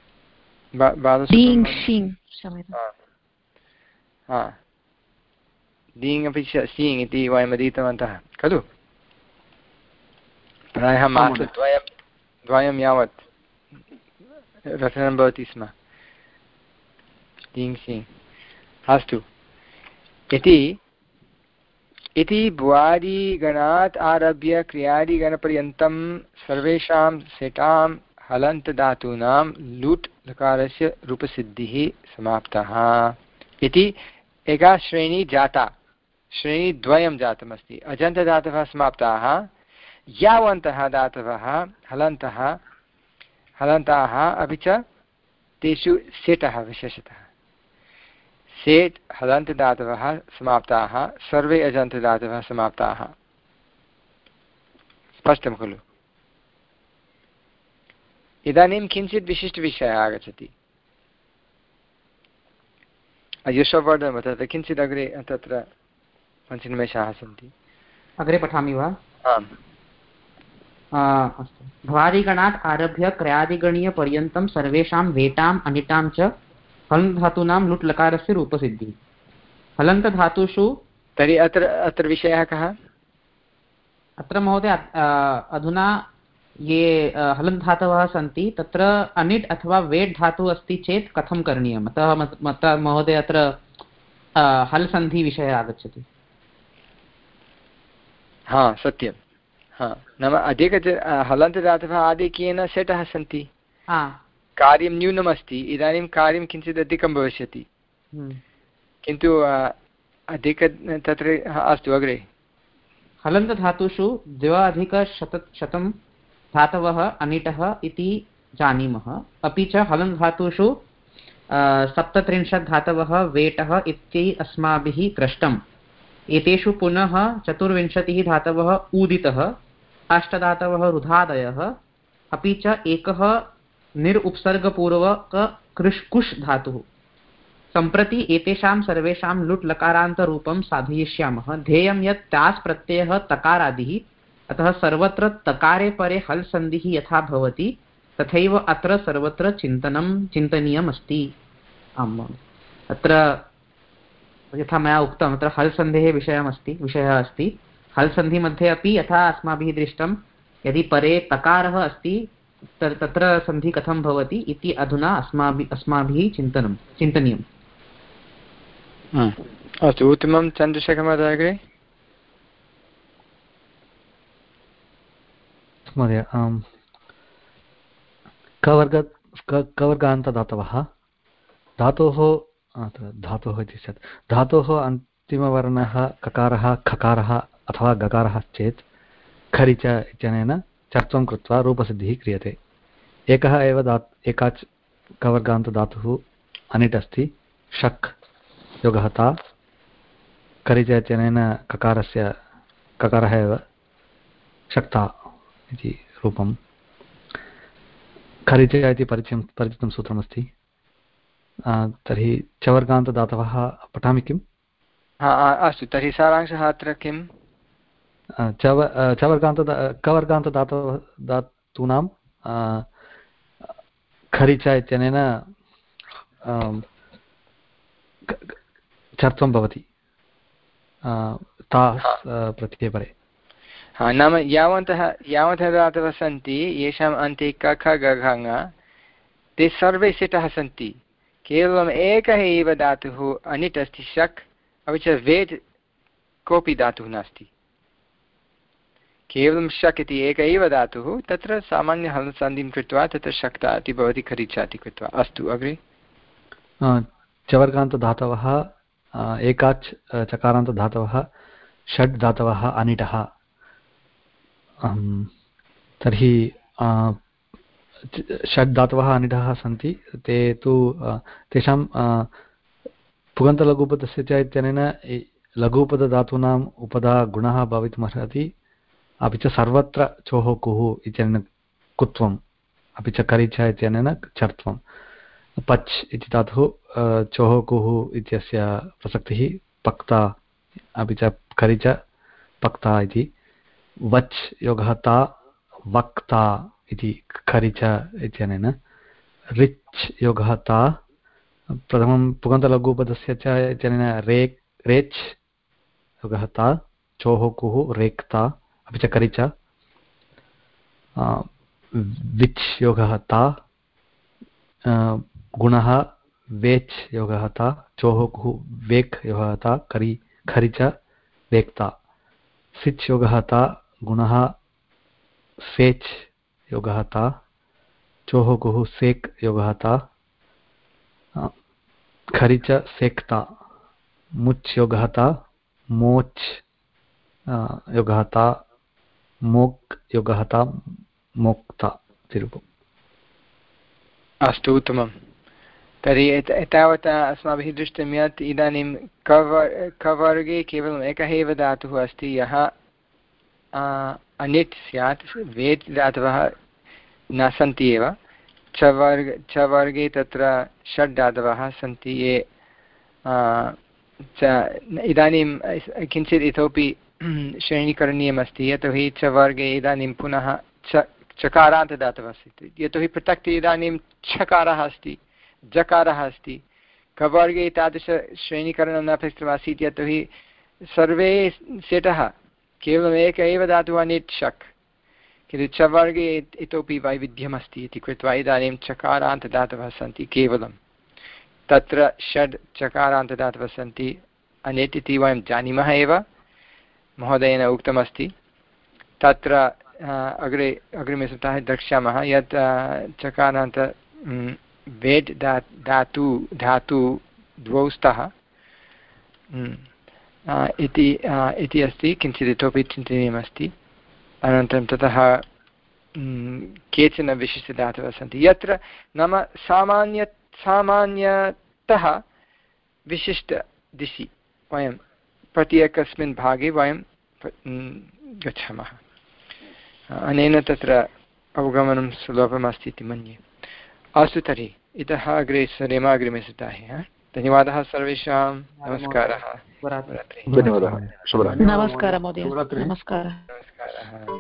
A: दीङ् अपि च सीङ् इति वयम् अधीतवन्तः खलु प्रायः मासद्वयं द्वयं यावत् रचनं भवति स्म दीङ् सीङ् अस्तु इति इति भुवादिगणात् आरभ्य क्रियादिगणपर्यन्तं सर्वेषां सेटां हलन्तधातूनां लुट् लकारस्य रूपसिद्धिः समाप्तः इति एका श्रेणी जाता श्रेणीद्वयं जातमस्ति अजन्तधातवः समाप्ताः यावन्तः धातवः हलन्तः हलन्ताः अपि च तेषु सेटः विशेषतः सेट् हलन्तधातवः समाप्ताः सर्वे अजन्तधातवः समाप्ताः स्पष्टं खलु इदानीं किञ्चित् विशिष्टविषयः आगच्छति। युष्वर्धन तत्र किञ्चित् अग्रे तत्र पञ्चनिमेषाः सन्ति।
D: अग्रे पठामि वा?
A: आम्।
D: अस्तु। भ्वादिगणात् आरभ्य क्रयादिगणीयपर्यन्तं सर्वेषां वेटाम् अनिटां च हलन्धातूनां लुट् लकारस्य रूपसिद्धिः। हलन्तधातुषु
A: तर्हि अत्र अत्र विषयः कः?
D: अत्र महोदय अधुना ये हलन्तधातवः सन्ति तत्र अनिट् अथवा वेट् धातुः अस्ति चेत् कथं करणीयम्? अतः महोदय अत्र हल् सन्धिविषयः आगच्छति।
A: हा सत्यं। हा नाम अधिक हलन्तदातवः आधिक्येन सेटः सन्ति, कार्यं न्यूनमस्ति, इदानीं कार्यं किञ्चित् अधिकं भविष्यति, किन्तु अधिक तत्र अस्तु अग्रे।
D: हलन्तधातुषु द्व्यधिकशत शतं धातवः अनिटः इति जानीमः। अपि च हलन्तधातुषु सप्तत्रिंशत् धातवः वेटः इति अस्माभिः दृष्टम्। एतेषु पुनः चतुर्विंशतिः धातवः ऊदितः, अष्टधातवः रुधादयः, अपि च एकः निरुपसर्गपूर्वक कृष् कुष् धातुः। सम्प्रति एतेषां सर्वेषां लुट् लकारान्तरूपं साधयिष्यामः। ध्येयं यत् तास् प्रत्ययः तकारादिः, अतः सर्वत्र तकारे परे हल् सन्धिः यथा भवति तथैव अत्र सर्वत्र चिन्तनं चिन्तनीयम् अस्ति। आम्, अत्र यथा मया उक्तम् अत्र हल् सन्धेः विषयमस्ति विषयः अस्ति। हल् सन्धिमध्ये अपि यथा अस्माभिः दृष्टं यदि परे तकारः अस्ति तत्र सन्धिः कथं भवति इति अधुना अस्माभिः अस्माभिः चिन्तनं चिन्तनीयम्।
A: अस्तु, उत्तमं। चन्द्रशेखरमहोदय अग्रे।
E: महोदय कवर्ग कवर्गान्तदातवः धातोः धातोः इति स्यात् धातोः अन्तिमवर्णः ककारः खकारः अथवा गकारः चेत् खरिच इत्यनेन चर्त्वं कृत्वा रूपसिद्धिः क्रियते। एकः एव धा एकाच् कवर्गान्तदातुः अनिट् अस्ति, शक् योगः ता, खरिच इत्यनेन ककारस्य ककारः एव शक्ता इति रूपं। खरिच इति परिचयं परिचितं सूत्रमस्ति। तर्हि चवर्गान्तदातवः पठामि किम्?
A: अस्तु, तर्हि सारांशः अत्र किं?
E: चव चवर्गान्त कवर्गान्तदातवः धातूनां खरिच इत्यनेन चर्त्वं भवति ता प्रत्यये परे।
A: हा, नाम यावन्तः यावन्तः धातवः सन्ति येषाम् अन्ते क ख ग घ ङ, ते सर्वे सिटः सन्ति। केवलम् एकः एव धातुः अनिट् अस्ति, शक्, अपि च वेट् कोऽपि धातुः नास्ति। केवलं शक् इति एक एव धातुः, तत्र सामान्य हल् सन्धिं कृत्वा तत्र शक्ता इति भवति, खरिचा इति कृत्वा। अस्तु, अग्रे।
E: चवर्गान्तधातवः एकाच् चकारान्तधातवः षड् धातवः अनिटः। तर्हि षड् धातवः अनिटः सन्ति। ते तु तेषां पुगन्तलघुपदस्य च इत्यनेन लघुपदधातूनाम् उपधा गुणः भवितुमर्हति। अपि च सर्वत्र चोः कुः इत्यनेन कुत्वम्, अपि च करिच इत्यनेन चर्त्वं। पच् इति धातुः चोः कुः इत्यस्य प्रसक्तिः पक्ता, अपि च करिच पक्ता इति। वच् योगः ता, वक्ता इति खरिच इत्यनेन। रिच् योगः ता, प्रथमं पुगन्तलघुपदस्य च इत्यनेन रे रेच् योगः ता, चोः कुः रेक्ता, अपि च करिच। विच् योगः ता, गुणः वेच् योगः ता, चोः कुः वेक् योगः ता, करि खरिच वेक्ता। सिच् योगः ता, गुणः सेच् योगः ता, चोः कुः सेक् योगः ता, खरिच सेक्ता। मुच् योगः ता, मोच् योगः ता, मोक् योगः ता, मोक्ता इति रूपम्।
A: अस्तु, उत्तमं। तर्हि एतावता अस्माभिः दृष्टं यत् इदानीं कव कवर्गे केवलम् एकः एव धातुः अस्ति, यः अनिट् स्यात्। वेट् धातवः न सन्ति एव, च वर्ग च वर्गे तत्र षड् धातवः सन्ति ये च इदानीं किञ्चित् इतोपि श्रेणीकरणीयमस्ति यतोहि च वर्गे इदानीं पुनः च चकारान्तदातवः अस्ति यतोहि पृथक् इदानीं छकारः अस्ति जकारः अस्ति कवर्गे तादृशश्रेणीकरणं न अपेक्षितमासीत् यतोहि सर्वे सेटः केवलम् एक एव धातुः अनिट् शक् किन्तु च वर्गे इतोपि वैविध्यमस्ति इति कृत्वा इदानीं चकारान्तदातवः सन्ति केवलं तत्र षड् चकारान्तदातवः सन्ति अनिट् इति वयं जानीमः एव महोदयेन उक्तमस्ति तत्र अग्रे अग्रिमे सप्ताहे द्रक्ष्यामः यत् चकारान्त वेड् धा धातु धातु द्वौ स्तः इति इति अस्ति किञ्चित् इतोपि चिन्तनीयमस्ति अनन्तरं ततः केचन विशिष्टधातवः सन्ति यत्र नाम सामान्य सामान्यतः विशिष्टदिशि वयं प्रति एकस्मिन् भागे वयं गच्छामः अनेन तत्र अवगमनं सुलभमस्ति इति मन्ये अस्तु तर्हि इतः अग्रे सरेम अग्रिमे सप्ताहे धन्यवादः सर्वेषां नमस्कारः
G: धन्यवादः शुभरात्रिः
B: नमस्कारः महोदय नमस्कारः
A: नमस्कारः